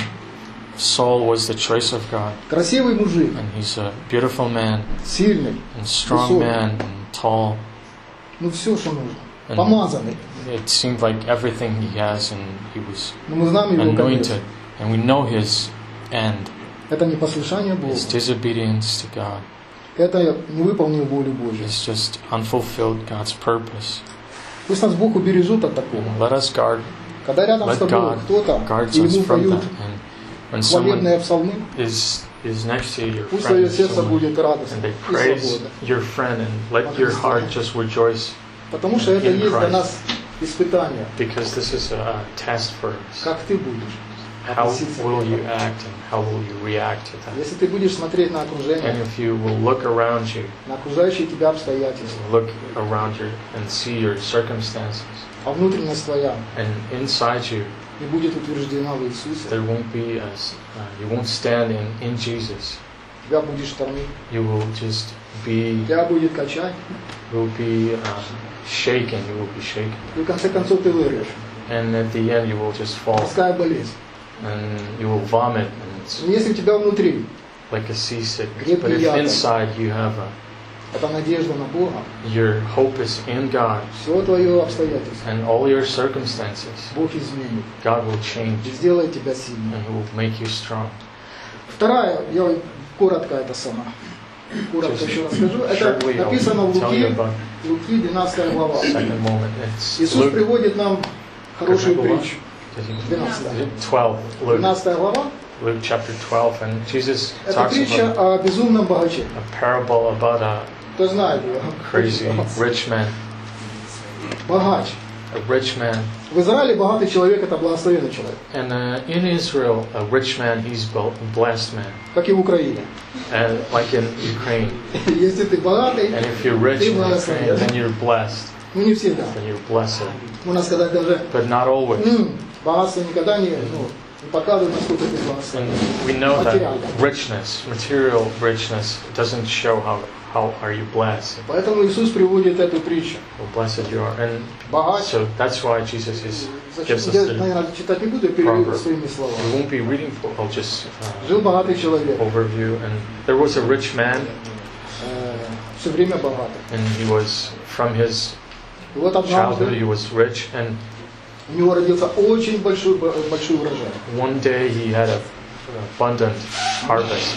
Speaker 2: Saul was the choice of God.
Speaker 1: Красивый мужик,
Speaker 2: And he's a beautiful man,
Speaker 1: сильный,
Speaker 2: and strong man, and tall.
Speaker 1: ну все, что нужно.
Speaker 2: And
Speaker 1: Помазанный.
Speaker 2: it seemed like everything he has, and he was
Speaker 1: Но мы знаем его конец.
Speaker 2: anointed. And we know his end,
Speaker 1: Это непослушание Богу.
Speaker 2: his disobedience to God.
Speaker 1: Это не выполнил волю Божью.
Speaker 2: It's just unfulfilled God's purpose.
Speaker 1: Пусть нас Бог убережет от такого.
Speaker 2: And let us guard,
Speaker 1: Когда рядом с
Speaker 2: let
Speaker 1: тобой
Speaker 2: God
Speaker 1: кто-то,
Speaker 2: guards
Speaker 1: и
Speaker 2: us
Speaker 1: ему
Speaker 2: from
Speaker 1: поют
Speaker 2: that. And when someone
Speaker 1: хвалебные псалмы,
Speaker 2: is is next to your
Speaker 1: пусть твое
Speaker 2: friend,
Speaker 1: сердце
Speaker 2: someone,
Speaker 1: будет радостно
Speaker 2: and they
Speaker 1: и
Speaker 2: praise
Speaker 1: свободно.
Speaker 2: your friend, and let your heart just rejoice,
Speaker 1: Потому что это
Speaker 2: in
Speaker 1: есть для
Speaker 2: Christ.
Speaker 1: нас испытание.
Speaker 2: because this is a test for us.
Speaker 1: Как ты будешь
Speaker 2: How
Speaker 1: относиться к
Speaker 2: will you
Speaker 1: этому?
Speaker 2: act and how will you react to that?
Speaker 1: Если ты будешь смотреть на
Speaker 2: And
Speaker 1: окружение,
Speaker 2: if you will look around you,
Speaker 1: на окружающие тебя обстоятельства,
Speaker 2: look around you and see your circumstances,
Speaker 1: а внутренность твоя
Speaker 2: and inside you
Speaker 1: не будет утверждена в Иисусе,
Speaker 2: there won't be a, s- uh, you won't stand in, in Jesus.
Speaker 1: тебя будет штормить,
Speaker 2: You will just be
Speaker 1: тебя будет качать,
Speaker 2: you will be um, shaken. You will be shaken,
Speaker 1: и в конце концов ты вырвешь.
Speaker 2: and at the end you will just fall
Speaker 1: Морская болезнь.
Speaker 2: and you will vomit, and it's
Speaker 1: Но если у тебя внутри
Speaker 2: like a seasickness.
Speaker 1: Крепкий
Speaker 2: But if
Speaker 1: яд.
Speaker 2: inside you have a,
Speaker 1: это надежда на Бога,
Speaker 2: your hope is in God,
Speaker 1: все твое обстоятельство
Speaker 2: and all your circumstances,
Speaker 1: Бог изменит
Speaker 2: God will change,
Speaker 1: и сделает тебя сильным.
Speaker 2: and He will make you strong.
Speaker 1: Вторая, я коротко это сама, коротко
Speaker 2: Just
Speaker 1: еще расскажу. Это
Speaker 2: shortly, I'll
Speaker 1: написано в
Speaker 2: tell you
Speaker 1: Луки,
Speaker 2: about
Speaker 1: Луки двенадцатая глава.
Speaker 2: second moment. It's
Speaker 1: Иисус
Speaker 2: Luke,
Speaker 1: приводит нам хорошую
Speaker 2: Какая глава?
Speaker 1: притчу.
Speaker 2: is it
Speaker 1: двенадцатая.
Speaker 2: twelve, Luke,
Speaker 1: двенадцатая глава.
Speaker 2: Luke chapter twelve, and Jesus
Speaker 1: Это
Speaker 2: talks
Speaker 1: притча
Speaker 2: about
Speaker 1: о безумном богаче.
Speaker 2: a parable about a
Speaker 1: Кто знает ее?
Speaker 2: crazy rich man.
Speaker 1: Богач.
Speaker 2: A rich man.
Speaker 1: В Израиле богатый человек – это благословенный человек,
Speaker 2: And uh, in Israel, a rich man, he's a blessed man.
Speaker 1: как и в Украине.
Speaker 2: And like in Ukraine.
Speaker 1: Если ты богатый,
Speaker 2: And if you're rich
Speaker 1: ты
Speaker 2: in Ukraine,
Speaker 1: благословен.
Speaker 2: then you're blessed.
Speaker 1: Ну не всегда.
Speaker 2: Then you're blessed.
Speaker 1: Можно сказать даже,
Speaker 2: But not always.
Speaker 1: м, богатство никогда не, ну, не показывает, насколько ты благословен.
Speaker 2: And we know that
Speaker 1: Материально.
Speaker 2: richness, material richness, doesn't show how, how are you blessed,
Speaker 1: Поэтому Иисус приводит эту притчу.
Speaker 2: how blessed you are. And
Speaker 1: Богач.
Speaker 2: so that's why Jesus is,
Speaker 1: Зачем?
Speaker 2: gives us
Speaker 1: Я,
Speaker 2: the,
Speaker 1: наверное, читать не буду, я переведу
Speaker 2: proverb.
Speaker 1: своими
Speaker 2: we
Speaker 1: словами.
Speaker 2: won't be reading for, I'll just uh,
Speaker 1: Жил богатый человек,
Speaker 2: overview. And there was a rich man,
Speaker 1: э, все время богатый.
Speaker 2: and he was, from his
Speaker 1: И вот
Speaker 2: childhood,
Speaker 1: однажды
Speaker 2: he was rich, and
Speaker 1: у него родился очень большой, большой урожай.
Speaker 2: one day he had a, an abundant harvest.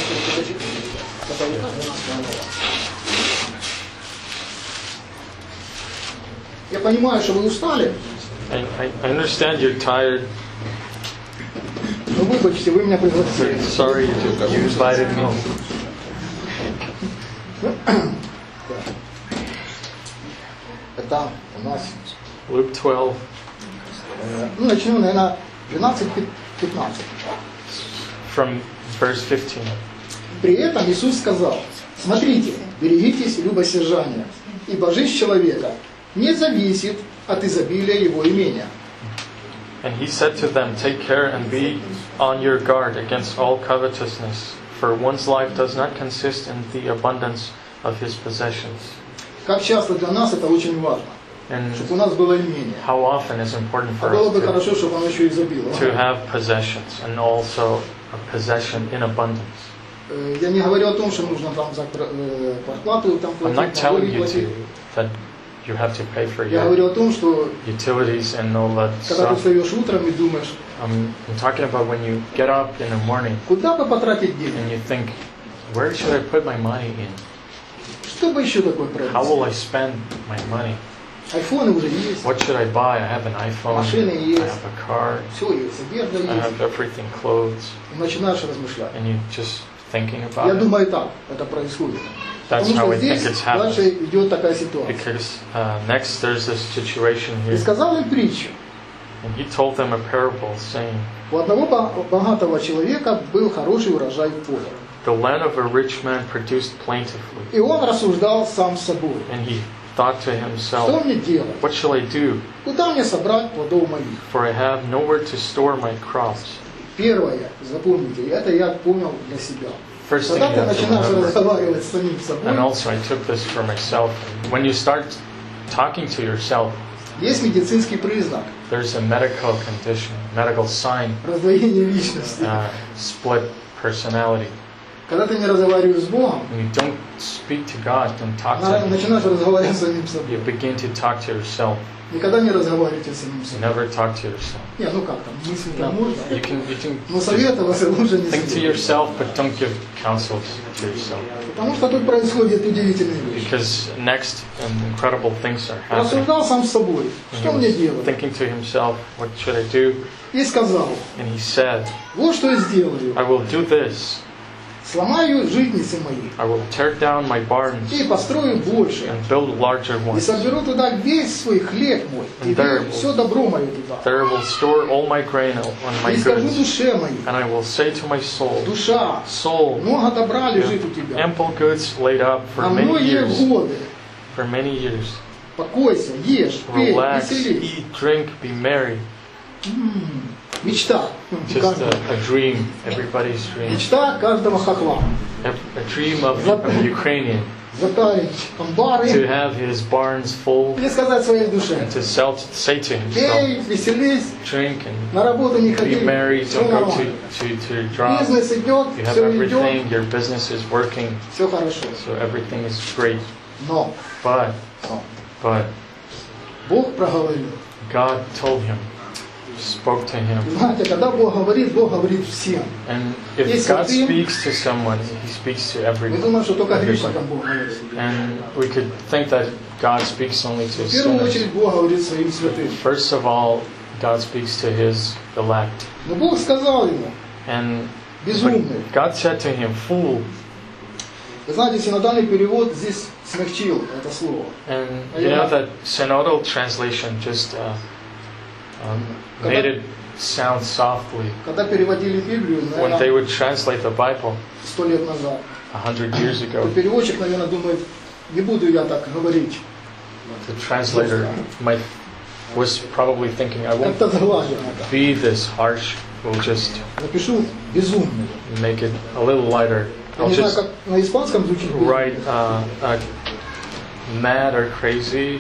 Speaker 1: Я понимаю, что вы устали,
Speaker 2: And I, I understand you're tired.
Speaker 1: но выбачьте, вы меня пригласили.
Speaker 2: Sorry you, you invited me.
Speaker 1: Это у нас,
Speaker 2: Luke twelve,
Speaker 1: э, ну, начнем, наверное, двенадцать-пятнадцать.
Speaker 2: from verse fifteen.
Speaker 1: При этом Иисус сказал: смотрите, берегитесь любосержания, ибо жизнь человека не зависит от изобилия его имения.
Speaker 2: And he said to them, take care and be on your guard against all covetousness, for one's life does not consist in the abundance of his possessions.
Speaker 1: Как часто для нас это очень важно,
Speaker 2: And
Speaker 1: чтобы у нас было имение.
Speaker 2: how often is important
Speaker 1: А
Speaker 2: for
Speaker 1: было бы
Speaker 2: us to,
Speaker 1: хорошо, чтобы оно еще изобиловало.
Speaker 2: to have possessions, and also a possession in abundance.
Speaker 1: Э, Я не говорю о том, что нужно там за э, квартплату там
Speaker 2: I'm not
Speaker 1: платить,
Speaker 2: telling
Speaker 1: налоги
Speaker 2: you
Speaker 1: платить.
Speaker 2: to, that you have to pay for
Speaker 1: Я
Speaker 2: your
Speaker 1: говорю о том, что
Speaker 2: utilities and all that
Speaker 1: когда ты
Speaker 2: stuff.
Speaker 1: встаешь утром и думаешь,
Speaker 2: I'm, I'm talking about when you get up in the morning
Speaker 1: куда бы потратить деньги,
Speaker 2: and you think, where should I put my money in?
Speaker 1: что бы еще такое
Speaker 2: How will
Speaker 1: приобрести?
Speaker 2: I spend my money?
Speaker 1: Айфоны уже есть,
Speaker 2: What should I buy? I have an iPhone,
Speaker 1: Машины
Speaker 2: I
Speaker 1: есть.
Speaker 2: have a car,
Speaker 1: все есть, одежда
Speaker 2: I
Speaker 1: есть.
Speaker 2: have everything, clothes,
Speaker 1: И начинаешь размышлять.
Speaker 2: and you just thinking
Speaker 1: Я
Speaker 2: about it.
Speaker 1: думаю, так это происходит.
Speaker 2: That's
Speaker 1: Потому
Speaker 2: how
Speaker 1: что
Speaker 2: I think
Speaker 1: здесь
Speaker 2: it's happening.
Speaker 1: дальше идет такая ситуация.
Speaker 2: Because uh, next there's this situation
Speaker 1: И
Speaker 2: here,
Speaker 1: сказал им притчу.
Speaker 2: and he told them a parable, saying,
Speaker 1: У одного бо- богатого человека был хороший урожай в поле.
Speaker 2: the land of a rich man produced plentifully,
Speaker 1: И он рассуждал сам с собой.
Speaker 2: and he thought to
Speaker 1: что
Speaker 2: himself,
Speaker 1: мне делать?
Speaker 2: what shall I do?
Speaker 1: Куда мне собрать плодов моих?
Speaker 2: For I have nowhere to store my crops.
Speaker 1: Первое, запомните, это я понял для себя.
Speaker 2: First thing
Speaker 1: Когда
Speaker 2: you
Speaker 1: ты
Speaker 2: have to
Speaker 1: начинаешь
Speaker 2: remember,
Speaker 1: разговаривать с самим собой,
Speaker 2: and also I took this for myself. When you start talking to yourself,
Speaker 1: есть медицинский признак
Speaker 2: there's a medical condition, medical sign,
Speaker 1: раздвоения личности.
Speaker 2: uh, split personality.
Speaker 1: Когда ты не разговариваешь с Богом,
Speaker 2: When you don't speak to God, don't talk to
Speaker 1: на-
Speaker 2: Him,
Speaker 1: начинаешь разговаривать с самим
Speaker 2: you
Speaker 1: собой.
Speaker 2: begin to talk to yourself.
Speaker 1: Никогда не разговаривайте с самим
Speaker 2: You
Speaker 1: собой.
Speaker 2: never talk to yourself.
Speaker 1: Не, ну как там, мысли там можно.
Speaker 2: You can, you can
Speaker 1: Но
Speaker 2: just
Speaker 1: советоваться лучше не
Speaker 2: think to
Speaker 1: следует.
Speaker 2: yourself, but don't give counsels to yourself.
Speaker 1: Потому что тут происходят удивительные вещи.
Speaker 2: Because next and incredible things are happening.
Speaker 1: Рассуждал сам с собой,
Speaker 2: And
Speaker 1: что
Speaker 2: he
Speaker 1: мне
Speaker 2: was
Speaker 1: делать?
Speaker 2: thinking to himself, what should I do?
Speaker 1: И сказал,
Speaker 2: And he said,
Speaker 1: вот что я сделаю.
Speaker 2: I will do this.
Speaker 1: Сломаю житницы мои
Speaker 2: I will tear down my barns
Speaker 1: и построю больше.
Speaker 2: and build larger
Speaker 1: И
Speaker 2: ones.
Speaker 1: соберу туда весь свой хлеб мой. И
Speaker 2: There-
Speaker 1: все добро мое туда.
Speaker 2: There I will store all my grain on my
Speaker 1: И скажу
Speaker 2: goods.
Speaker 1: душе моей,
Speaker 2: And I will say to my soul,
Speaker 1: душа,
Speaker 2: soul,
Speaker 1: много добра лежит у тебя.
Speaker 2: ample goods laid up for
Speaker 1: На
Speaker 2: many
Speaker 1: многие
Speaker 2: years.
Speaker 1: годы.
Speaker 2: For many years.
Speaker 1: Покойся, ешь, пей,
Speaker 2: Relax,
Speaker 1: веселись.
Speaker 2: eat, drink, be merry.
Speaker 1: М, Мечта.
Speaker 2: Just
Speaker 1: Каждого.
Speaker 2: a, a dream, everybody's dream.
Speaker 1: Мечта каждого хохла.
Speaker 2: A, a dream of, of a Ukrainian
Speaker 1: Затарить
Speaker 2: to
Speaker 1: амбары
Speaker 2: have his barns full
Speaker 1: и сказать своей душе.
Speaker 2: and to sell, to say to
Speaker 1: Пей,
Speaker 2: himself,
Speaker 1: веселись,
Speaker 2: drink and
Speaker 1: на работу не
Speaker 2: be
Speaker 1: ходи.
Speaker 2: merry,
Speaker 1: Все
Speaker 2: don't go
Speaker 1: нормально.
Speaker 2: to, to, to your job.
Speaker 1: Бизнес идет,
Speaker 2: You have
Speaker 1: все идет,
Speaker 2: everything, your business is working,
Speaker 1: все хорошо.
Speaker 2: so everything is great.
Speaker 1: Но,
Speaker 2: But,
Speaker 1: но
Speaker 2: but
Speaker 1: Бог проговорил.
Speaker 2: God told him, spoke to him.
Speaker 1: Знаете, когда Бог говорит, Бог говорит всем.
Speaker 2: And if
Speaker 1: Yes,
Speaker 2: God
Speaker 1: I think-
Speaker 2: speaks to someone, He speaks to
Speaker 1: Мы
Speaker 2: everyone.
Speaker 1: думаем, что только
Speaker 2: everybody.
Speaker 1: грешникам Бог говорит.
Speaker 2: And we could think that God speaks only to
Speaker 1: В первую
Speaker 2: sinners.
Speaker 1: очередь Бог говорит своим святым.
Speaker 2: First of all, God speaks to His elect.
Speaker 1: Но Бог сказал ему,
Speaker 2: And
Speaker 1: безумный.
Speaker 2: but God said to him, fool.
Speaker 1: Вы знаете, синодальный перевод здесь смягчил это слово.
Speaker 2: And you know that synodal translation just uh, um, made it sound softly.
Speaker 1: Когда переводили Библию,
Speaker 2: When they
Speaker 1: наверное,
Speaker 2: would translate the Bible
Speaker 1: сто лет назад,
Speaker 2: a hundred years
Speaker 1: то
Speaker 2: ago,
Speaker 1: переводчик, наверное, думает, не буду я так говорить.
Speaker 2: the translator might was probably thinking, I won't
Speaker 1: Как-то заглажено.
Speaker 2: be this harsh. We'll just
Speaker 1: Напишу безумный.
Speaker 2: make it a little lighter.
Speaker 1: Я
Speaker 2: I'll
Speaker 1: не знаю,
Speaker 2: just
Speaker 1: как на испанском звучит безумный.
Speaker 2: write uh, uh, mad or crazy.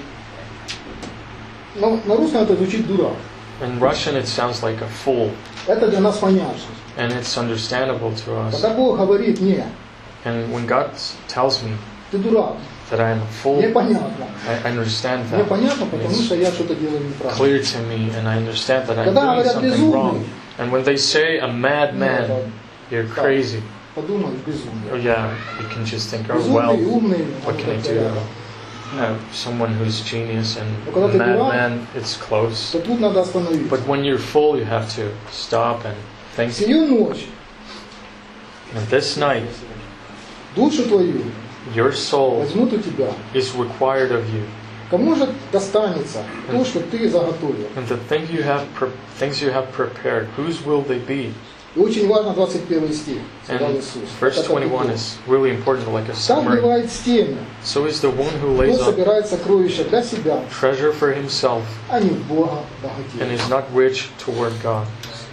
Speaker 1: Но на русском это звучит дурак.
Speaker 2: In Russian, it sounds like a fool,
Speaker 1: Это для нас понятно.
Speaker 2: and it's understandable to us.
Speaker 1: Когда Бог говорит мне,
Speaker 2: And when God tells me
Speaker 1: ты дурак,
Speaker 2: that I am a fool,
Speaker 1: мне понятно.
Speaker 2: I understand
Speaker 1: Мне
Speaker 2: that.
Speaker 1: понятно, потому
Speaker 2: It's
Speaker 1: что я что-то делаю неправильно.
Speaker 2: clear to me, and I understand that I'm
Speaker 1: Когда
Speaker 2: doing
Speaker 1: говорят
Speaker 2: something
Speaker 1: безумный,
Speaker 2: wrong. And when they say a madman, you're crazy.
Speaker 1: подумаешь,
Speaker 2: Oh
Speaker 1: безумный.
Speaker 2: yeah, you can just think, oh
Speaker 1: Безумный,
Speaker 2: well,
Speaker 1: умный.
Speaker 2: what can I do? Uh, someone who's genius and
Speaker 1: Но когда ты дурак,
Speaker 2: madman, it's close.
Speaker 1: то тут надо остановиться.
Speaker 2: But when you're full, you have to stop and think.
Speaker 1: Сию ночь
Speaker 2: And this night,
Speaker 1: душу твою
Speaker 2: your soul
Speaker 1: возьмут у тебя.
Speaker 2: is required of you.
Speaker 1: Кому же достанется то, что ты заготовил?
Speaker 2: And the thing you have pre- things you have prepared, whose will they be?
Speaker 1: И очень важно двадцать первый стих, сказал
Speaker 2: And
Speaker 1: Иисус.
Speaker 2: verse
Speaker 1: Это как
Speaker 2: twenty-one
Speaker 1: итог.
Speaker 2: is really important, like a
Speaker 1: Так
Speaker 2: summary.
Speaker 1: бывает с теми,
Speaker 2: So is the one who
Speaker 1: кто
Speaker 2: lays up
Speaker 1: собирает сокровища для себя,
Speaker 2: treasure for himself
Speaker 1: а не в Бога
Speaker 2: and
Speaker 1: богатеет.
Speaker 2: is not rich toward God.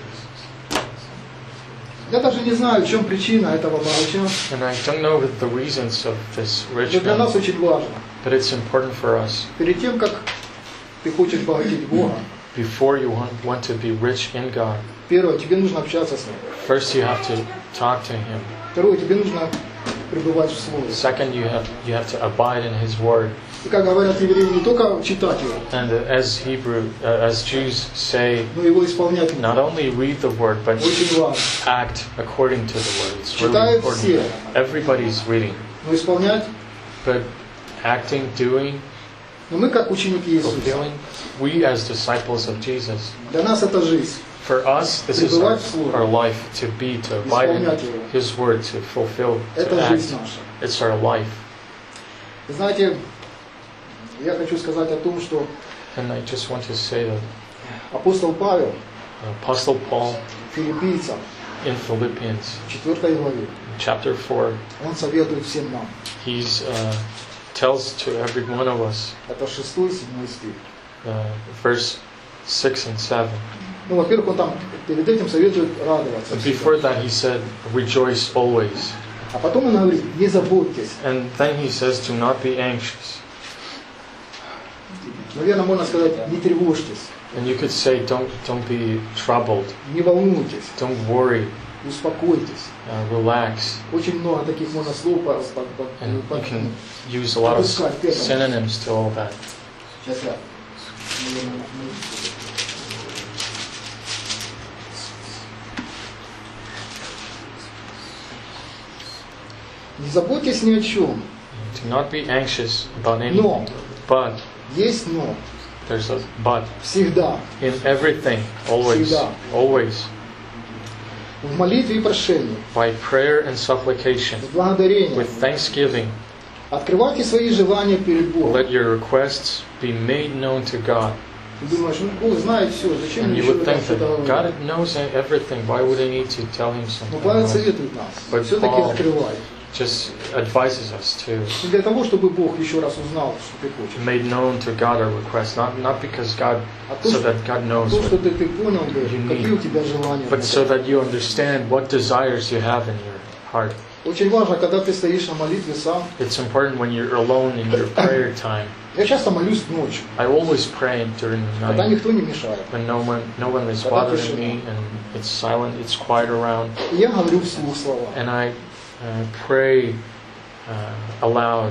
Speaker 1: Я даже не знаю, в чем причина этого богача,
Speaker 2: And I don't know the reasons of this rich
Speaker 1: но для нас
Speaker 2: man,
Speaker 1: очень важно.
Speaker 2: but it's important for us.
Speaker 1: Перед тем, как ты хочешь богатеть Бога,
Speaker 2: Before you want, want to be rich in God,
Speaker 1: первое, тебе нужно общаться с Ним.
Speaker 2: first you have to talk to Him.
Speaker 1: Второе, тебе нужно пребывать в Слове.
Speaker 2: Second, you have you have to abide in His Word.
Speaker 1: И как говорят евреи, не только читать его,
Speaker 2: And as Hebrew, uh, as Jews say,
Speaker 1: но его исполнять
Speaker 2: not only read the Word, but
Speaker 1: очень важно.
Speaker 2: act according to the Word. It's really
Speaker 1: Читают
Speaker 2: important.
Speaker 1: все,
Speaker 2: Everybody's reading,
Speaker 1: но исполнять,
Speaker 2: but acting, doing,
Speaker 1: но мы как ученики Иисуса.
Speaker 2: fulfilling, we as disciples of Jesus,
Speaker 1: Для нас это жизнь.
Speaker 2: for us, this is our, our life, to be, to abide in His Word, to fulfill, to
Speaker 1: Это жизнь
Speaker 2: act.
Speaker 1: наша.
Speaker 2: It's our life.
Speaker 1: Вы знаете, я хочу сказать о том, что
Speaker 2: And I just want to say that
Speaker 1: апостол Павел
Speaker 2: Apostle Paul
Speaker 1: филиппийцам
Speaker 2: in Philippians
Speaker 1: в четвёртой главе,
Speaker 2: chapter four,
Speaker 1: он советует всем нам.
Speaker 2: he's uh, tells to every one of us,
Speaker 1: Это шестой, седьмой стих.
Speaker 2: uh, verse six and seven.
Speaker 1: Ну, во-первых, он там перед этим советует радоваться.
Speaker 2: Before that, he said, rejoice always.
Speaker 1: А потом он говорит, не заботьтесь.
Speaker 2: And then he says, do not be anxious.
Speaker 1: Наверное, можно сказать, не тревожьтесь,
Speaker 2: And you could say, don't, don't be troubled.
Speaker 1: не волнуйтесь,
Speaker 2: Don't worry.
Speaker 1: успокойтесь.
Speaker 2: Uh, relax.
Speaker 1: Очень много таких монослов по, по, по,
Speaker 2: And
Speaker 1: по-
Speaker 2: you can use a lot of synonyms to all that.
Speaker 1: Сейчас я. Не заботьтесь ни о чем.
Speaker 2: Do not be anxious about
Speaker 1: Но,
Speaker 2: anything. But,
Speaker 1: есть но,
Speaker 2: there's a but.
Speaker 1: всегда,
Speaker 2: In everything, always,
Speaker 1: Всегда.
Speaker 2: always,
Speaker 1: в молитве и прошении,
Speaker 2: by prayer and supplication,
Speaker 1: с благодарением,
Speaker 2: with thanksgiving,
Speaker 1: открывайте свои желания перед Богом.
Speaker 2: let your requests be made known to God.
Speaker 1: Ты думаешь, ну Бог знает все, зачем
Speaker 2: And
Speaker 1: мне
Speaker 2: you
Speaker 1: еще
Speaker 2: would
Speaker 1: там
Speaker 2: think
Speaker 1: что-то
Speaker 2: that
Speaker 1: говорить?
Speaker 2: God knows everything. Why would I need to tell Him
Speaker 1: Но
Speaker 2: something?
Speaker 1: Павел
Speaker 2: No.
Speaker 1: советует нас,
Speaker 2: But
Speaker 1: все-таки
Speaker 2: Paul
Speaker 1: открывай.
Speaker 2: just advises us to
Speaker 1: Не для того, чтобы Бог еще раз узнал, что ты хочешь.
Speaker 2: made known to God our requests, not not because God,
Speaker 1: А то,
Speaker 2: so
Speaker 1: что,
Speaker 2: that God knows,
Speaker 1: то, что
Speaker 2: what,
Speaker 1: ты, ты понял, бы,
Speaker 2: you
Speaker 1: какие
Speaker 2: need.
Speaker 1: у тебя желания.
Speaker 2: but so that you understand what desires you have in your heart.
Speaker 1: Очень важно, когда ты стоишь на молитве сам.
Speaker 2: It's important when you're alone in your prayer time.
Speaker 1: Я часто молюсь ночью,
Speaker 2: I always pray during the
Speaker 1: когда
Speaker 2: night
Speaker 1: никто не мешает.
Speaker 2: when no one no one is
Speaker 1: Когда
Speaker 2: bothering
Speaker 1: тишина.
Speaker 2: me and it's silent, it's quiet around,
Speaker 1: И я говорю вслух слова,
Speaker 2: and I uh, pray uh, aloud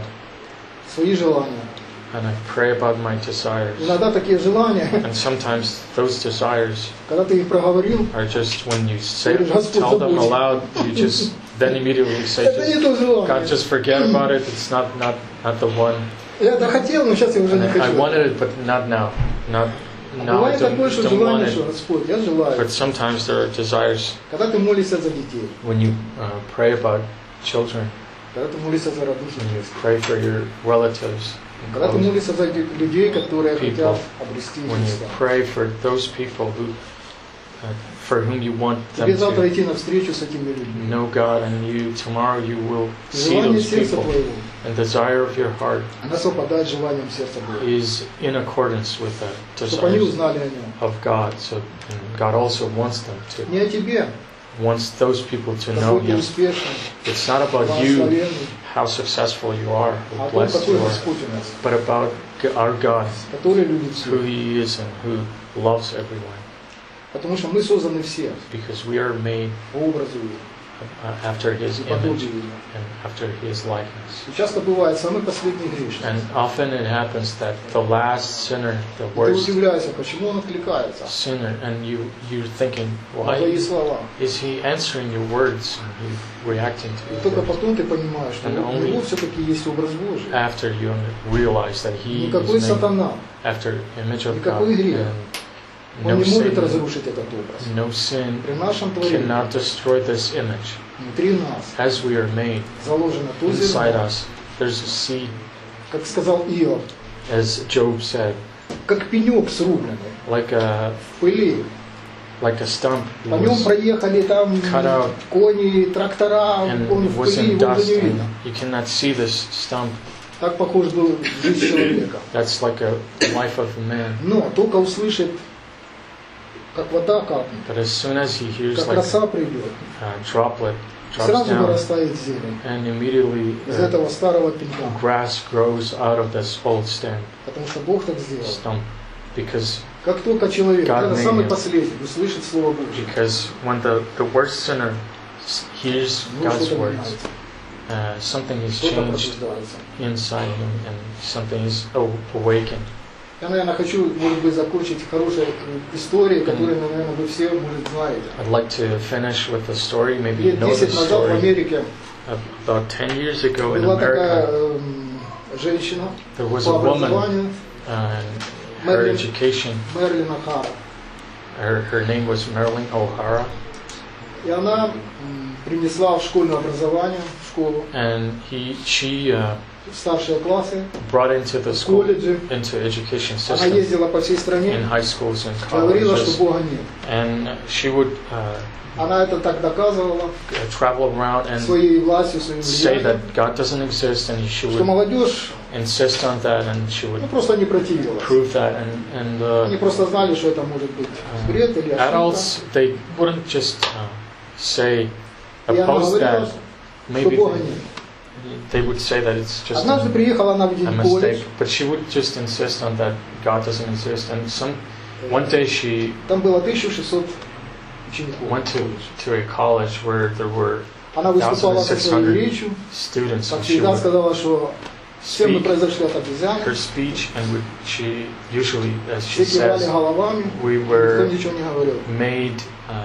Speaker 1: свои желания.
Speaker 2: and I pray about my desires.
Speaker 1: Иногда такие желания,
Speaker 2: And sometimes those desires
Speaker 1: когда ты их проговорил,
Speaker 2: are just when you say
Speaker 1: Господь
Speaker 2: tell them
Speaker 1: забудь.
Speaker 2: aloud, you just then immediately say,
Speaker 1: это не
Speaker 2: just,
Speaker 1: то желание.
Speaker 2: God, just forget about it. It's not not not the one.
Speaker 1: Я это хотел, но сейчас я уже
Speaker 2: And
Speaker 1: не
Speaker 2: I
Speaker 1: хочу.
Speaker 2: wanted it, but not now. Not
Speaker 1: А
Speaker 2: now. I
Speaker 1: бывает
Speaker 2: don't,
Speaker 1: такое, что
Speaker 2: don't want
Speaker 1: желание, что
Speaker 2: it.
Speaker 1: Господь, я желаю.
Speaker 2: But sometimes there are desires
Speaker 1: Когда ты молишься за детей,
Speaker 2: when you uh, pray about children,
Speaker 1: когда ты молишься за
Speaker 2: when
Speaker 1: родителей,
Speaker 2: you pray for your relatives, and
Speaker 1: когда ты
Speaker 2: close,
Speaker 1: молишься за людей, которые
Speaker 2: People.
Speaker 1: хотят обрести
Speaker 2: when you
Speaker 1: Христа.
Speaker 2: pray for those people who, uh, for whom you want them
Speaker 1: Тебе завтра
Speaker 2: to
Speaker 1: идти навстречу с этими людьми.
Speaker 2: know God, and you tomorrow you will see
Speaker 1: Желание
Speaker 2: those
Speaker 1: сердца
Speaker 2: people,
Speaker 1: твоего,
Speaker 2: and desire of your heart
Speaker 1: оно совпадает с желанием сердца Бога.
Speaker 2: is in accordance with the
Speaker 1: Чтобы они
Speaker 2: desires
Speaker 1: узнали о Нем.
Speaker 2: of God. So and God also wants them to,
Speaker 1: Не о тебе,
Speaker 2: wants those people to know
Speaker 1: какой ты
Speaker 2: Him.
Speaker 1: успешный,
Speaker 2: It's not about you,
Speaker 1: благословенный,
Speaker 2: how successful you are,
Speaker 1: а
Speaker 2: how
Speaker 1: о том,
Speaker 2: blessed
Speaker 1: какой
Speaker 2: you are,
Speaker 1: Господь у нас,
Speaker 2: but about G- our God,
Speaker 1: который любит
Speaker 2: who
Speaker 1: всех.
Speaker 2: He is and who loves everyone.
Speaker 1: Потому что мы созданы все
Speaker 2: Because we are made
Speaker 1: по образу Его
Speaker 2: uh, after His
Speaker 1: и
Speaker 2: image
Speaker 1: подобию Его.
Speaker 2: and after His likeness.
Speaker 1: И часто бывает самый последний грешник.
Speaker 2: And often it happens that the last sinner, the
Speaker 1: И ты
Speaker 2: worst
Speaker 1: удивляешься, почему он откликается
Speaker 2: sinner, and you, you're thinking,
Speaker 1: на твои
Speaker 2: why
Speaker 1: слова.
Speaker 2: is he answering your words and he reacting to
Speaker 1: И
Speaker 2: your
Speaker 1: только
Speaker 2: words?
Speaker 1: потом ты понимаешь, что
Speaker 2: And
Speaker 1: у
Speaker 2: only-
Speaker 1: него все-таки есть образ Божий.
Speaker 2: After you realize that he
Speaker 1: Никакой
Speaker 2: is made
Speaker 1: сатана,
Speaker 2: after image of God,
Speaker 1: никакой грех.
Speaker 2: and
Speaker 1: он
Speaker 2: no
Speaker 1: не может
Speaker 2: sin,
Speaker 1: разрушить этот образ.
Speaker 2: no sin
Speaker 1: При нашем творении,
Speaker 2: cannot destroy this image.
Speaker 1: внутри нас,
Speaker 2: As we are made
Speaker 1: заложено то
Speaker 2: inside
Speaker 1: зерно,
Speaker 2: us, there's a seed,
Speaker 1: как сказал Иов,
Speaker 2: as Job said,
Speaker 1: как пенек срубленный
Speaker 2: like a
Speaker 1: в пыли.
Speaker 2: like a stump
Speaker 1: По нем
Speaker 2: was,
Speaker 1: проехали там
Speaker 2: cut out.
Speaker 1: кони, трактора,
Speaker 2: and
Speaker 1: он
Speaker 2: it
Speaker 1: в
Speaker 2: was
Speaker 1: пыли,
Speaker 2: in
Speaker 1: его уже
Speaker 2: dust,
Speaker 1: не
Speaker 2: and
Speaker 1: видно.
Speaker 2: you cannot see this stump.
Speaker 1: Так похож был жизнь человека.
Speaker 2: That's like a life of a man.
Speaker 1: Но только услышит, как вода капнет,
Speaker 2: But as soon as he hears
Speaker 1: как
Speaker 2: like
Speaker 1: роса придет,
Speaker 2: a droplet drops
Speaker 1: сразу
Speaker 2: down,
Speaker 1: вырастает зелень
Speaker 2: and immediately
Speaker 1: из
Speaker 2: uh,
Speaker 1: этого старого пенька.
Speaker 2: grass grows out of this old stem
Speaker 1: Потому что Бог так сделал.
Speaker 2: stump, because
Speaker 1: Как только человек,
Speaker 2: God
Speaker 1: когда
Speaker 2: made
Speaker 1: самый
Speaker 2: him.
Speaker 1: последний, услышит Слово Божье,
Speaker 2: because when the the worst sinner s- hears
Speaker 1: ну
Speaker 2: God's
Speaker 1: что-то
Speaker 2: words,
Speaker 1: меняется,
Speaker 2: uh, something is
Speaker 1: что-то
Speaker 2: changed
Speaker 1: пробуждается.
Speaker 2: inside him, and something is aw- awakened.
Speaker 1: Я, наверное, хочу, может быть, закончить хорошей э, историей, которую, наверное, вы все, может, знаете.
Speaker 2: I'd like to finish with a story. Maybe you
Speaker 1: Лет
Speaker 2: know the
Speaker 1: десять назад в
Speaker 2: story.
Speaker 1: Америке
Speaker 2: About ten years ago in
Speaker 1: была такая
Speaker 2: America,
Speaker 1: эм, женщина
Speaker 2: there was
Speaker 1: по
Speaker 2: a woman,
Speaker 1: образованию,
Speaker 2: uh, and her
Speaker 1: Marilyn.
Speaker 2: education,
Speaker 1: Мерлин Охара.
Speaker 2: her, her name was Marilyn O'Hara,
Speaker 1: И она м, принесла в школьное образование, в школу,
Speaker 2: and he, she uh,
Speaker 1: в старшие классы,
Speaker 2: brought into the
Speaker 1: в
Speaker 2: school,
Speaker 1: колледжи.
Speaker 2: into education
Speaker 1: Она
Speaker 2: system,
Speaker 1: ездила по всей
Speaker 2: in
Speaker 1: стране,
Speaker 2: high schools and
Speaker 1: говорила, что
Speaker 2: colleges,
Speaker 1: Бога нет.
Speaker 2: and she would uh,
Speaker 1: Она это так доказывала
Speaker 2: travel around and
Speaker 1: своей властью, своим
Speaker 2: say
Speaker 1: влиянием,
Speaker 2: that God doesn't exist, and she
Speaker 1: что
Speaker 2: would
Speaker 1: молодежь
Speaker 2: insist on that, and she would
Speaker 1: ну, просто не противилась.
Speaker 2: prove that, and, and uh,
Speaker 1: Они просто знали, что это может быть бред или ошибка.
Speaker 2: adults, they wouldn't just uh, say,
Speaker 1: И она
Speaker 2: oppose
Speaker 1: говорила,
Speaker 2: that,
Speaker 1: что
Speaker 2: maybe
Speaker 1: Бога
Speaker 2: they,
Speaker 1: нет.
Speaker 2: they would say that it's just
Speaker 1: Однажды
Speaker 2: a,
Speaker 1: приехала она в
Speaker 2: a
Speaker 1: один колледж,
Speaker 2: mistake, but she would just insist on that God doesn't exist, and some, one day she
Speaker 1: там было тысяча шестьсот учеников.
Speaker 2: went to, to a college where there were
Speaker 1: Она выступала со своей речью,
Speaker 2: students,
Speaker 1: как
Speaker 2: and she
Speaker 1: всегда
Speaker 2: would
Speaker 1: сказала, что все мы
Speaker 2: speak
Speaker 1: произошли от обезьян,
Speaker 2: her speech, and would, she usually, as
Speaker 1: все
Speaker 2: she
Speaker 1: кивали
Speaker 2: says,
Speaker 1: головами,
Speaker 2: we
Speaker 1: никто
Speaker 2: were
Speaker 1: ничего не говорил.
Speaker 2: made, uh,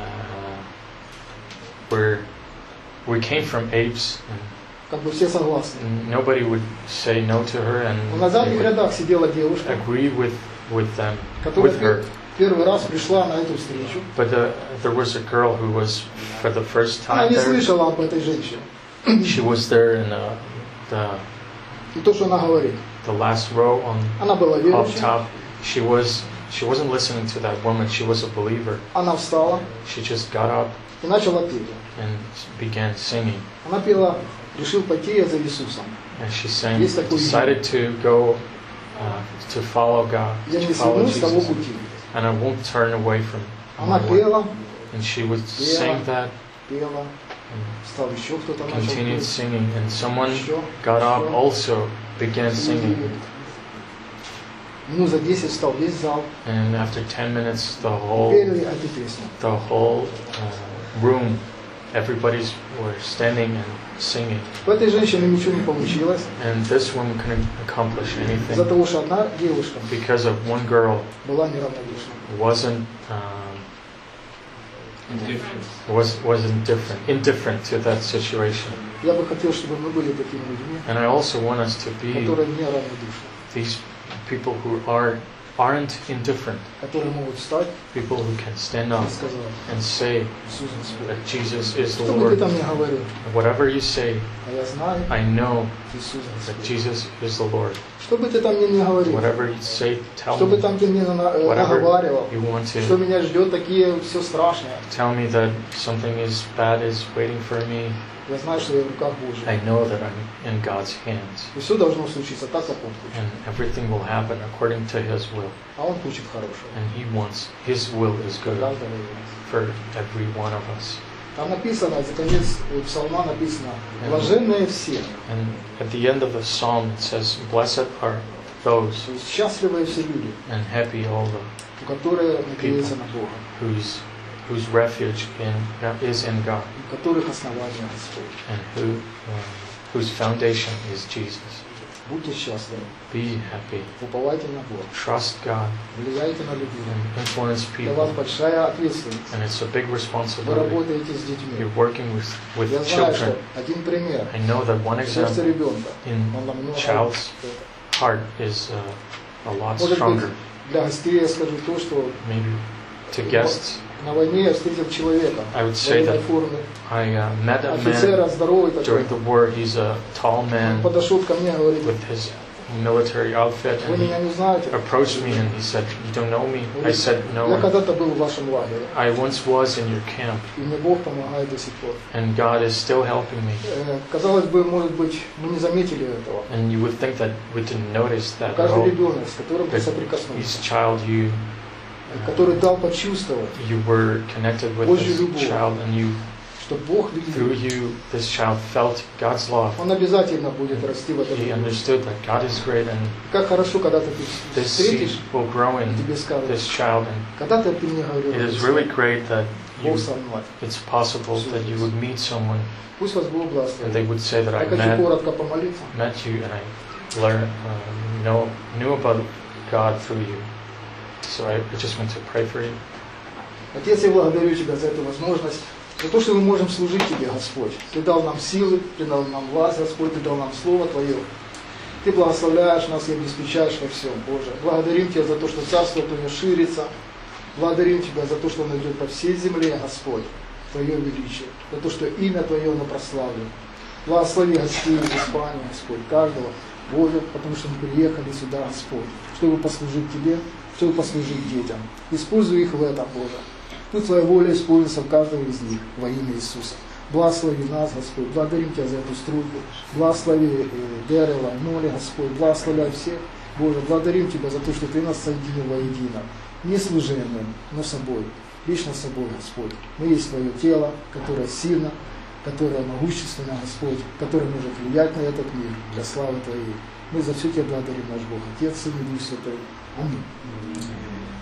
Speaker 2: where we came from apes, and
Speaker 1: Как бы все согласны.
Speaker 2: nobody would say no to her, and
Speaker 1: Но на
Speaker 2: they
Speaker 1: задних
Speaker 2: would
Speaker 1: рядах сидела девушка,
Speaker 2: agree with, with them,
Speaker 1: которая
Speaker 2: with her.
Speaker 1: первый раз пришла на эту встречу.
Speaker 2: But the, there was a girl who was, for the first
Speaker 1: Она
Speaker 2: time
Speaker 1: не
Speaker 2: there,
Speaker 1: слышала об этой женщине.
Speaker 2: she was there in the, the,
Speaker 1: И то, что она говорит.
Speaker 2: the last row on
Speaker 1: Она была
Speaker 2: up
Speaker 1: верующей,
Speaker 2: top. She was, she wasn't listening to that woman, she was a believer.
Speaker 1: она встала
Speaker 2: She just got up
Speaker 1: и начала петь.
Speaker 2: and began singing.
Speaker 1: Она пела «Решил пойти я за Иисусом».
Speaker 2: And she sang,
Speaker 1: Есть такой
Speaker 2: decided to go, uh, to follow God,
Speaker 1: Я
Speaker 2: to
Speaker 1: не
Speaker 2: follow
Speaker 1: сверну с того
Speaker 2: Jesus.
Speaker 1: пути.
Speaker 2: And I won't turn away from
Speaker 1: Она
Speaker 2: my way.
Speaker 1: пела,
Speaker 2: And she would sing that
Speaker 1: пела,
Speaker 2: and
Speaker 1: стал еще кто-то начал
Speaker 2: continued
Speaker 1: петь.
Speaker 2: singing. And someone
Speaker 1: Еще,
Speaker 2: got up
Speaker 1: еще.
Speaker 2: also, began
Speaker 1: И
Speaker 2: singing.
Speaker 1: минут за десять встал весь зал,
Speaker 2: And after ten minutes, the whole,
Speaker 1: пели эту песню.
Speaker 2: the whole uh, room, everybody's were standing and singing.
Speaker 1: У этой женщины ничего не получилось,
Speaker 2: And this woman couldn't accomplish
Speaker 1: из-за
Speaker 2: anything
Speaker 1: того, что одна девушка
Speaker 2: because of one girl
Speaker 1: была неравнодушна.
Speaker 2: wasn't um, was wasn't different, indifferent to that situation.
Speaker 1: Я бы хотел, чтобы мы были такими людьми,
Speaker 2: And I also want us to be
Speaker 1: которые не равнодушны,
Speaker 2: these people who are aren't indifferent,
Speaker 1: которые могут встать
Speaker 2: people who can stand
Speaker 1: и
Speaker 2: up
Speaker 1: сказать
Speaker 2: and say
Speaker 1: «Иисус Господь».
Speaker 2: that Jesus is the
Speaker 1: Что бы ты
Speaker 2: Lord.
Speaker 1: там ни говорил,
Speaker 2: Whatever you say,
Speaker 1: а я знаю,
Speaker 2: I know
Speaker 1: Иисус
Speaker 2: that
Speaker 1: Господь.
Speaker 2: Jesus is the Lord.
Speaker 1: Что бы ты там мне ни говорил,
Speaker 2: Whatever you say, tell
Speaker 1: что бы
Speaker 2: me.
Speaker 1: там ты мне на- э,
Speaker 2: Whatever
Speaker 1: наговаривал,
Speaker 2: you want
Speaker 1: что
Speaker 2: to
Speaker 1: меня ждет такие все страшное.
Speaker 2: tell me that something is bad is waiting for me.
Speaker 1: Я знаю, что я в руках
Speaker 2: I
Speaker 1: Божьих.
Speaker 2: know that I'm in God's hands,
Speaker 1: И все должно случиться так, как Он хочет.
Speaker 2: and everything will happen according to His will.
Speaker 1: А Он хочет хорошего.
Speaker 2: And He wants, His will is
Speaker 1: Для
Speaker 2: good
Speaker 1: каждого из нас.
Speaker 2: for every one of us.
Speaker 1: Там написано, за конец э, псалма написано, блаженные все,
Speaker 2: And at the end of the psalm, it says, "Blessed are those
Speaker 1: то есть счастливые все люди,
Speaker 2: and happy all the
Speaker 1: которые надеются на Бога,
Speaker 2: whose whose refuge in is in God,
Speaker 1: у которых основание Господь.
Speaker 2: and who um, whose foundation is Jesus."
Speaker 1: Будьте счастливы,
Speaker 2: Be happy.
Speaker 1: уповайте на Бога,
Speaker 2: Trust God
Speaker 1: влияйте на людей.
Speaker 2: and influence
Speaker 1: Для вас
Speaker 2: people.
Speaker 1: большая ответственность.
Speaker 2: And it's a big
Speaker 1: Вы
Speaker 2: responsibility.
Speaker 1: работаете с детьми.
Speaker 2: You're working with, with
Speaker 1: Я знаю,
Speaker 2: children.
Speaker 1: что один пример.
Speaker 2: I know that one
Speaker 1: Сердце
Speaker 2: example
Speaker 1: ребенка.
Speaker 2: in
Speaker 1: Он намного
Speaker 2: child's heart is uh, a lot
Speaker 1: Может быть,
Speaker 2: stronger.
Speaker 1: для гостей я скажу то, что
Speaker 2: Maybe to guests,
Speaker 1: на войне я встретил человека
Speaker 2: I would
Speaker 1: в
Speaker 2: say
Speaker 1: военной
Speaker 2: that
Speaker 1: форме,
Speaker 2: I uh, met a man
Speaker 1: офицера, здоровый такой.
Speaker 2: during the war. He's a tall
Speaker 1: Он
Speaker 2: man
Speaker 1: подошел ко мне и говорит,
Speaker 2: with his military outfit,
Speaker 1: вы
Speaker 2: and
Speaker 1: меня
Speaker 2: he
Speaker 1: не знаете?
Speaker 2: approached me and he said, "You don't know me?" I
Speaker 1: Говорит,
Speaker 2: said,
Speaker 1: я
Speaker 2: "No.
Speaker 1: когда-то был в вашем лагере,
Speaker 2: I once was in your camp,
Speaker 1: и мне Бог помогает до сих пор.
Speaker 2: and God is still helping me."
Speaker 1: Э, Казалось бы, может быть, мы не заметили этого.
Speaker 2: And you would think that we didn't notice that at
Speaker 1: Каждый
Speaker 2: all.
Speaker 1: ребенок, с которым ты
Speaker 2: That each
Speaker 1: соприкоснулся,
Speaker 2: child you
Speaker 1: который дал почувствовать,
Speaker 2: you were connected with
Speaker 1: Божью
Speaker 2: this
Speaker 1: любовь.
Speaker 2: child, and you
Speaker 1: что Бог
Speaker 2: through
Speaker 1: велик,
Speaker 2: you this child felt God's love.
Speaker 1: он обязательно будет расти в этом
Speaker 2: He
Speaker 1: мире.
Speaker 2: understood that God is great, and
Speaker 1: Как хорошо, когда ты
Speaker 2: this seed
Speaker 1: встретишь,
Speaker 2: will grow
Speaker 1: и
Speaker 2: in
Speaker 1: тебе скажут,
Speaker 2: this child, and
Speaker 1: когда-то ты мне говорил,
Speaker 2: it is really great that you,
Speaker 1: Бог со мной.
Speaker 2: it's possible that you would meet someone
Speaker 1: Пусть вас Бог
Speaker 2: and
Speaker 1: благословит.
Speaker 2: they would say that I
Speaker 1: Я хочу
Speaker 2: met,
Speaker 1: коротко помолиться.
Speaker 2: met you and I learned, uh, know, knew about God through you. So I, I just want to pray for you.
Speaker 1: Отец, я благодарю Тебя за эту возможность, за то, что мы можем служить Тебе, Господь. Ты дал нам силы, Ты дал нам власть, Господь, Ты дал нам Слово Твое. Ты благословляешь нас и обеспечаешь во всем, Боже. Благодарим Тебя за то, что Царство Твое ширится. Благодарим Тебя за то, что оно идет по всей земле, Господь, Твое величие. За то, что имя Твое оно прославлено. Благослови гостей в Испании, Господь, каждого, Боже, потому что мы приехали сюда, Господь, чтобы послужить Тебе, чтобы послужить детям. Используй их в этом, Боже. Пусть Твоя воля исполнится в каждого из них во имя Иисуса. Благослови нас, Господь. Благодарим Тебя за эту стройку. Благослови Дерела, Ноли, Господь. Благословляй всех. Боже, благодарим Тебя за то, что Ты нас соединил воедино. Не служением, но собой. Лично собой, Господь. Мы есть Твое тело, которое сильно, которое могущественно, Господь, которое может влиять на этот мир для славы Твоей. Мы за все Тебя благодарим, наш Бог, Отец, Сын и Дух Святой. Аминь.